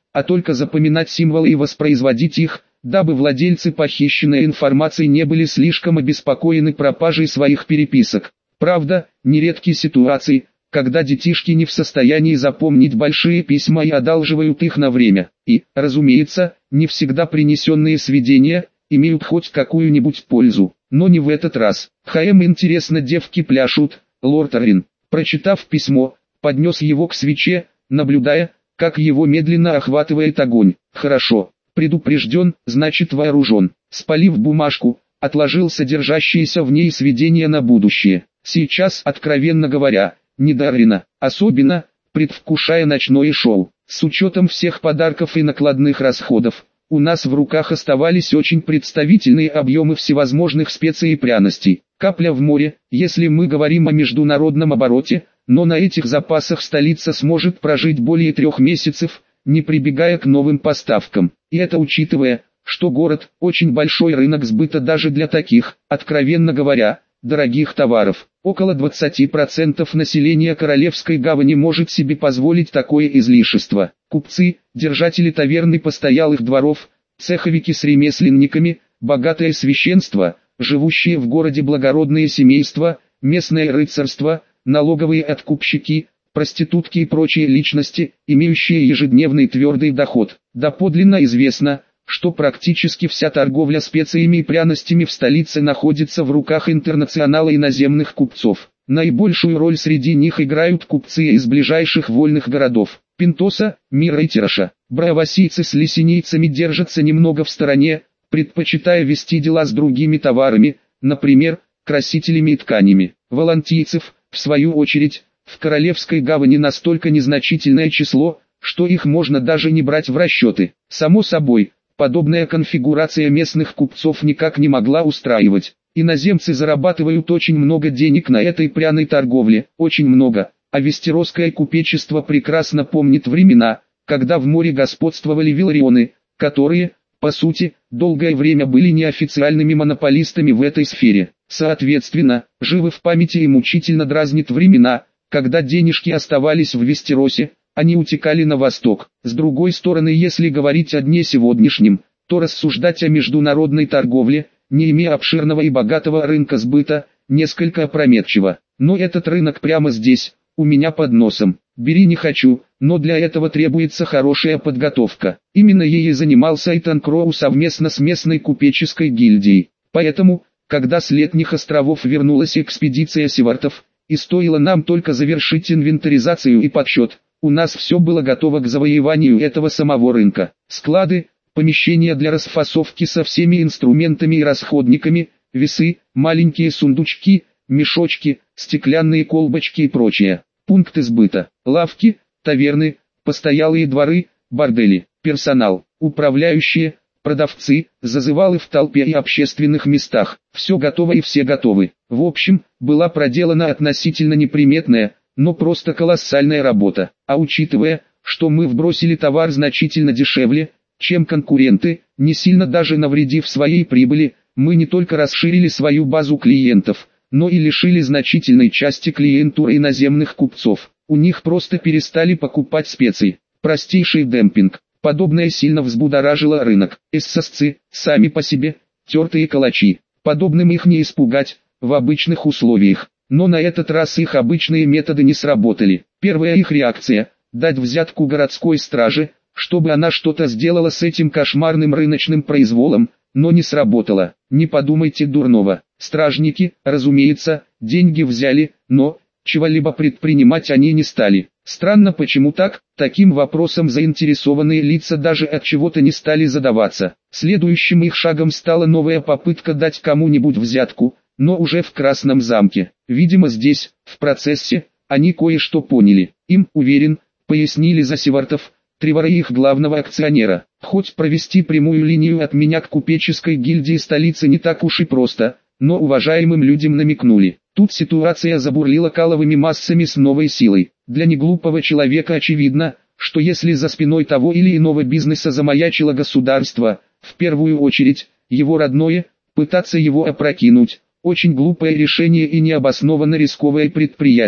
A: а только запоминать символы и воспроизводить их, дабы владельцы похищенной информации не были слишком обеспокоены пропажей своих переписок. Правда, нередки ситуации, когда детишки не в состоянии запомнить большие письма и одалживают их на время. И, разумеется, не всегда принесенные сведения имеют хоть какую-нибудь пользу. Но не в этот раз. «Хаэм, интересно, девки пляшут». Лорд Аррин, прочитав письмо, поднес его к свече, наблюдая, как его медленно охватывает огонь. «Хорошо. Предупрежден, значит вооружен». Спалив бумажку, отложил содержащиеся в ней сведения на будущее. Сейчас, откровенно говоря, не до Аррина, особенно, предвкушая ночное шоу. С учетом всех подарков и накладных расходов, у нас в руках оставались очень представительные объемы всевозможных специй и пряностей. Капля в море, если мы говорим о международном обороте, но на этих запасах столица сможет прожить более трех месяцев, не прибегая к новым поставкам. И это учитывая, что город – очень большой рынок сбыта даже для таких, откровенно говоря, дорогих товаров. Около двадцати процентов населения Королевской гавани может себе позволить такое излишество. Купцы, держатели таверн и постоялых дворов, цеховики с ремесленниками, богатое священство, живущие в городе благородные семейства, местное рыцарство, налоговые откупщики, проститутки и прочие личности, имеющие ежедневный твердый доход. Доподлинно известно, что практически вся торговля специями и пряностями в столице находится в руках интернационала иноземных купцов. Наибольшую роль среди них играют купцы из ближайших вольных городов. Пинтоса, Мира и Тираша. Браавасийцы с лесенийцами держатся немного в стороне, предпочитая вести дела с другими товарами, например, красителями и тканями. Волантийцев, в свою очередь, в Королевской гавани настолько незначительное число, что их можно даже не брать в расчеты. Само собой, подобная конфигурация местных купцов никак не могла устраивать. Иноземцы зарабатывают очень много денег на этой пряной торговле, очень много, а вестеросское купечество прекрасно помнит времена, когда в море господствовали виларионы, которые, по сути, долгое время были неофициальными монополистами в этой сфере. Соответственно, живы в памяти и мучительно дразнит времена, когда денежки оставались в Вестеросе, они утекали на восток. С другой стороны, если говорить о дне сегодняшнем, то рассуждать о международной торговле, не имея обширного и богатого рынка сбыта, несколько опрометчиво. Но этот рынок прямо здесь, у меня под носом. Бери не хочу, но для этого требуется хорошая подготовка. Именно ею занимался Итан Кроу совместно с местной купеческой гильдией. Поэтому, когда с летних островов вернулась экспедиция севартов, и стоило нам только завершить инвентаризацию и подсчет, у нас все было готово к завоеванию этого самого рынка. Склады, помещения для расфасовки со всеми инструментами и расходниками, весы, маленькие сундучки, мешочки, стеклянные колбочки и прочее. Пункты сбыта, лавки, таверны, постоялые дворы, бордели, персонал, управляющие, продавцы, зазывалы в толпе и общественных местах. Все готово и все готовы. В общем, была проделана относительно неприметная, но просто колоссальная работа. А учитывая, что мы вбросили товар значительно дешевле, чем конкуренты, не сильно даже навредив своей прибыли, мы не только расширили свою базу клиентов, но и лишили значительной части клиентуры иноземных купцов. У них просто перестали покупать специи. Простейший демпинг. Подобное сильно взбудоражило рынок. Эссосцы, сами по себе, тертые калачи. Подобным их не испугать, в обычных условиях. Но на этот раз их обычные методы не сработали. Первая их реакция – дать взятку городской страже, чтобы она что-то сделала с этим кошмарным рыночным произволом, но не сработало. Не подумайте дурного. Стражники, разумеется, деньги взяли, но чего-либо предпринимать они не стали. Странно, почему так? Таким вопросом заинтересованные лица даже от чего-то не стали задаваться. Следующим их шагом стала новая попытка дать кому-нибудь взятку, но уже в Красном замке. Видимо, здесь, в процессе, они кое-что поняли. Им, уверен, пояснили за севартов, Тревора и их главного акционера. Хоть провести прямую линию от меня к купеческой гильдии столицы не так уж и просто, но уважаемым людям намекнули. Тут ситуация забурлила каловыми массами с новой силой. Для неглупого человека очевидно, что если за спиной того или иного бизнеса замаячило государство, в первую очередь, его родное, пытаться его опрокинуть, очень глупое решение и необоснованно рисковое предприятие.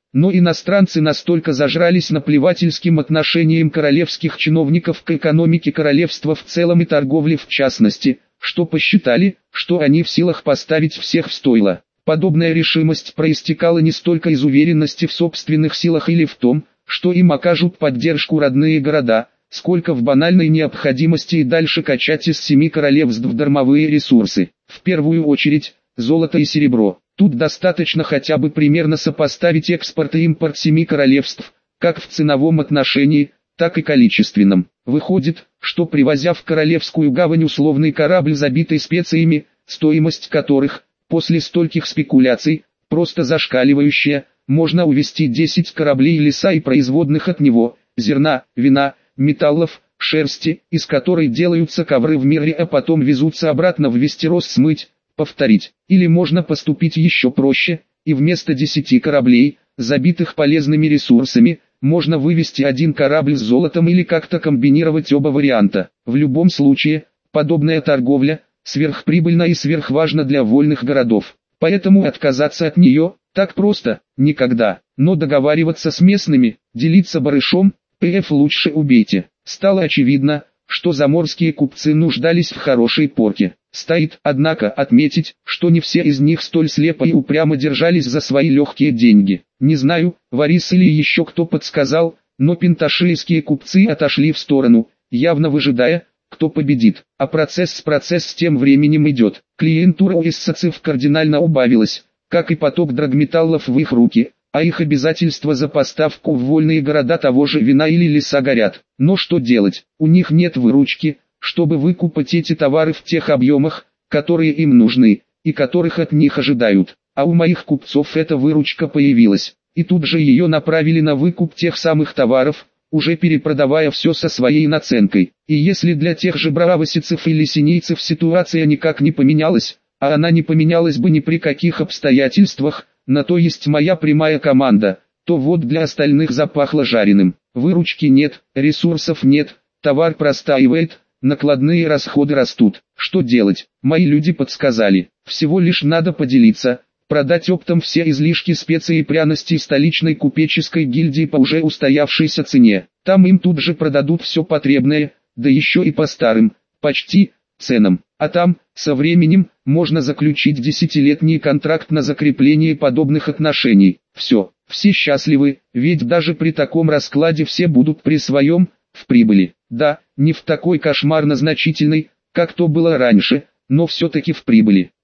A: Но иностранцы настолько зажрались наплевательским отношением королевских чиновников к экономике королевства в целом и торговле в частности, что посчитали, что они в силах поставить всех в стойло. Подобная решимость проистекала не столько из уверенности в собственных силах или в том, что им окажут поддержку родные города, сколько в банальной необходимости и дальше качать из семи королевств дармовые ресурсы. В первую очередь, золото и серебро. Тут достаточно хотя бы примерно сопоставить экспорт и импорт семи королевств, как в ценовом отношении, так и количественном. Выходит, что привозя в Королевскую гавань условный корабль, забитый специями, стоимость которых, после стольких спекуляций, просто зашкаливающая, можно увезти десять кораблей леса и производных от него, зерна, вина, металлов, шерсти, из которой делаются ковры в мире, а потом везутся обратно в Вестерос смыть, повторить. Или можно поступить еще проще, и вместо десяти кораблей, забитых полезными ресурсами, можно вывести один корабль с золотом или как-то комбинировать оба варианта. В любом случае, подобная торговля сверхприбыльна и сверхважна для вольных городов. Поэтому отказаться от нее так просто никогда. Но договариваться с местными, делиться барышом, ПФ лучше убейте. Стало очевидно, что заморские купцы нуждались в хорошей порке. Стоит, однако, отметить, что не все из них столь слепо и упрямо держались за свои легкие деньги. Не знаю, Варис или еще кто подсказал, но пенташийские купцы отошли в сторону, явно выжидая, кто победит. А процесс с процесс тем временем идет. Клиентура у эссацев кардинально убавилась, как и поток драгметаллов в их руки, а их обязательства за поставку в вольные города того же вина или леса горят. Но что делать? У них нет выручки, чтобы выкупать эти товары в тех объемах, которые им нужны, и которых от них ожидают. А у моих купцов эта выручка появилась, и тут же ее направили на выкуп тех самых товаров, уже перепродавая все со своей наценкой. И если для тех же бравосицев или синейцев ситуация никак не поменялась, а она не поменялась бы ни при каких обстоятельствах, на то есть моя прямая команда, то вот для остальных запахло жареным. Выручки нет, ресурсов нет, товар простаивает, накладные расходы растут. Что делать? Мои люди подсказали. Всего лишь надо поделиться, продать оптом все излишки специй и пряностей столичной купеческой гильдии по уже устоявшейся цене. Там им тут же продадут все потребное, да еще и по старым, почти, ценам. А там, со временем, можно заключить десятилетний контракт на закрепление подобных отношений. Все, все счастливы, ведь даже при таком раскладе все будут при своем, в прибыли. Да, не в такой кошмарно значительной, как то было раньше, но все-таки в прибыли.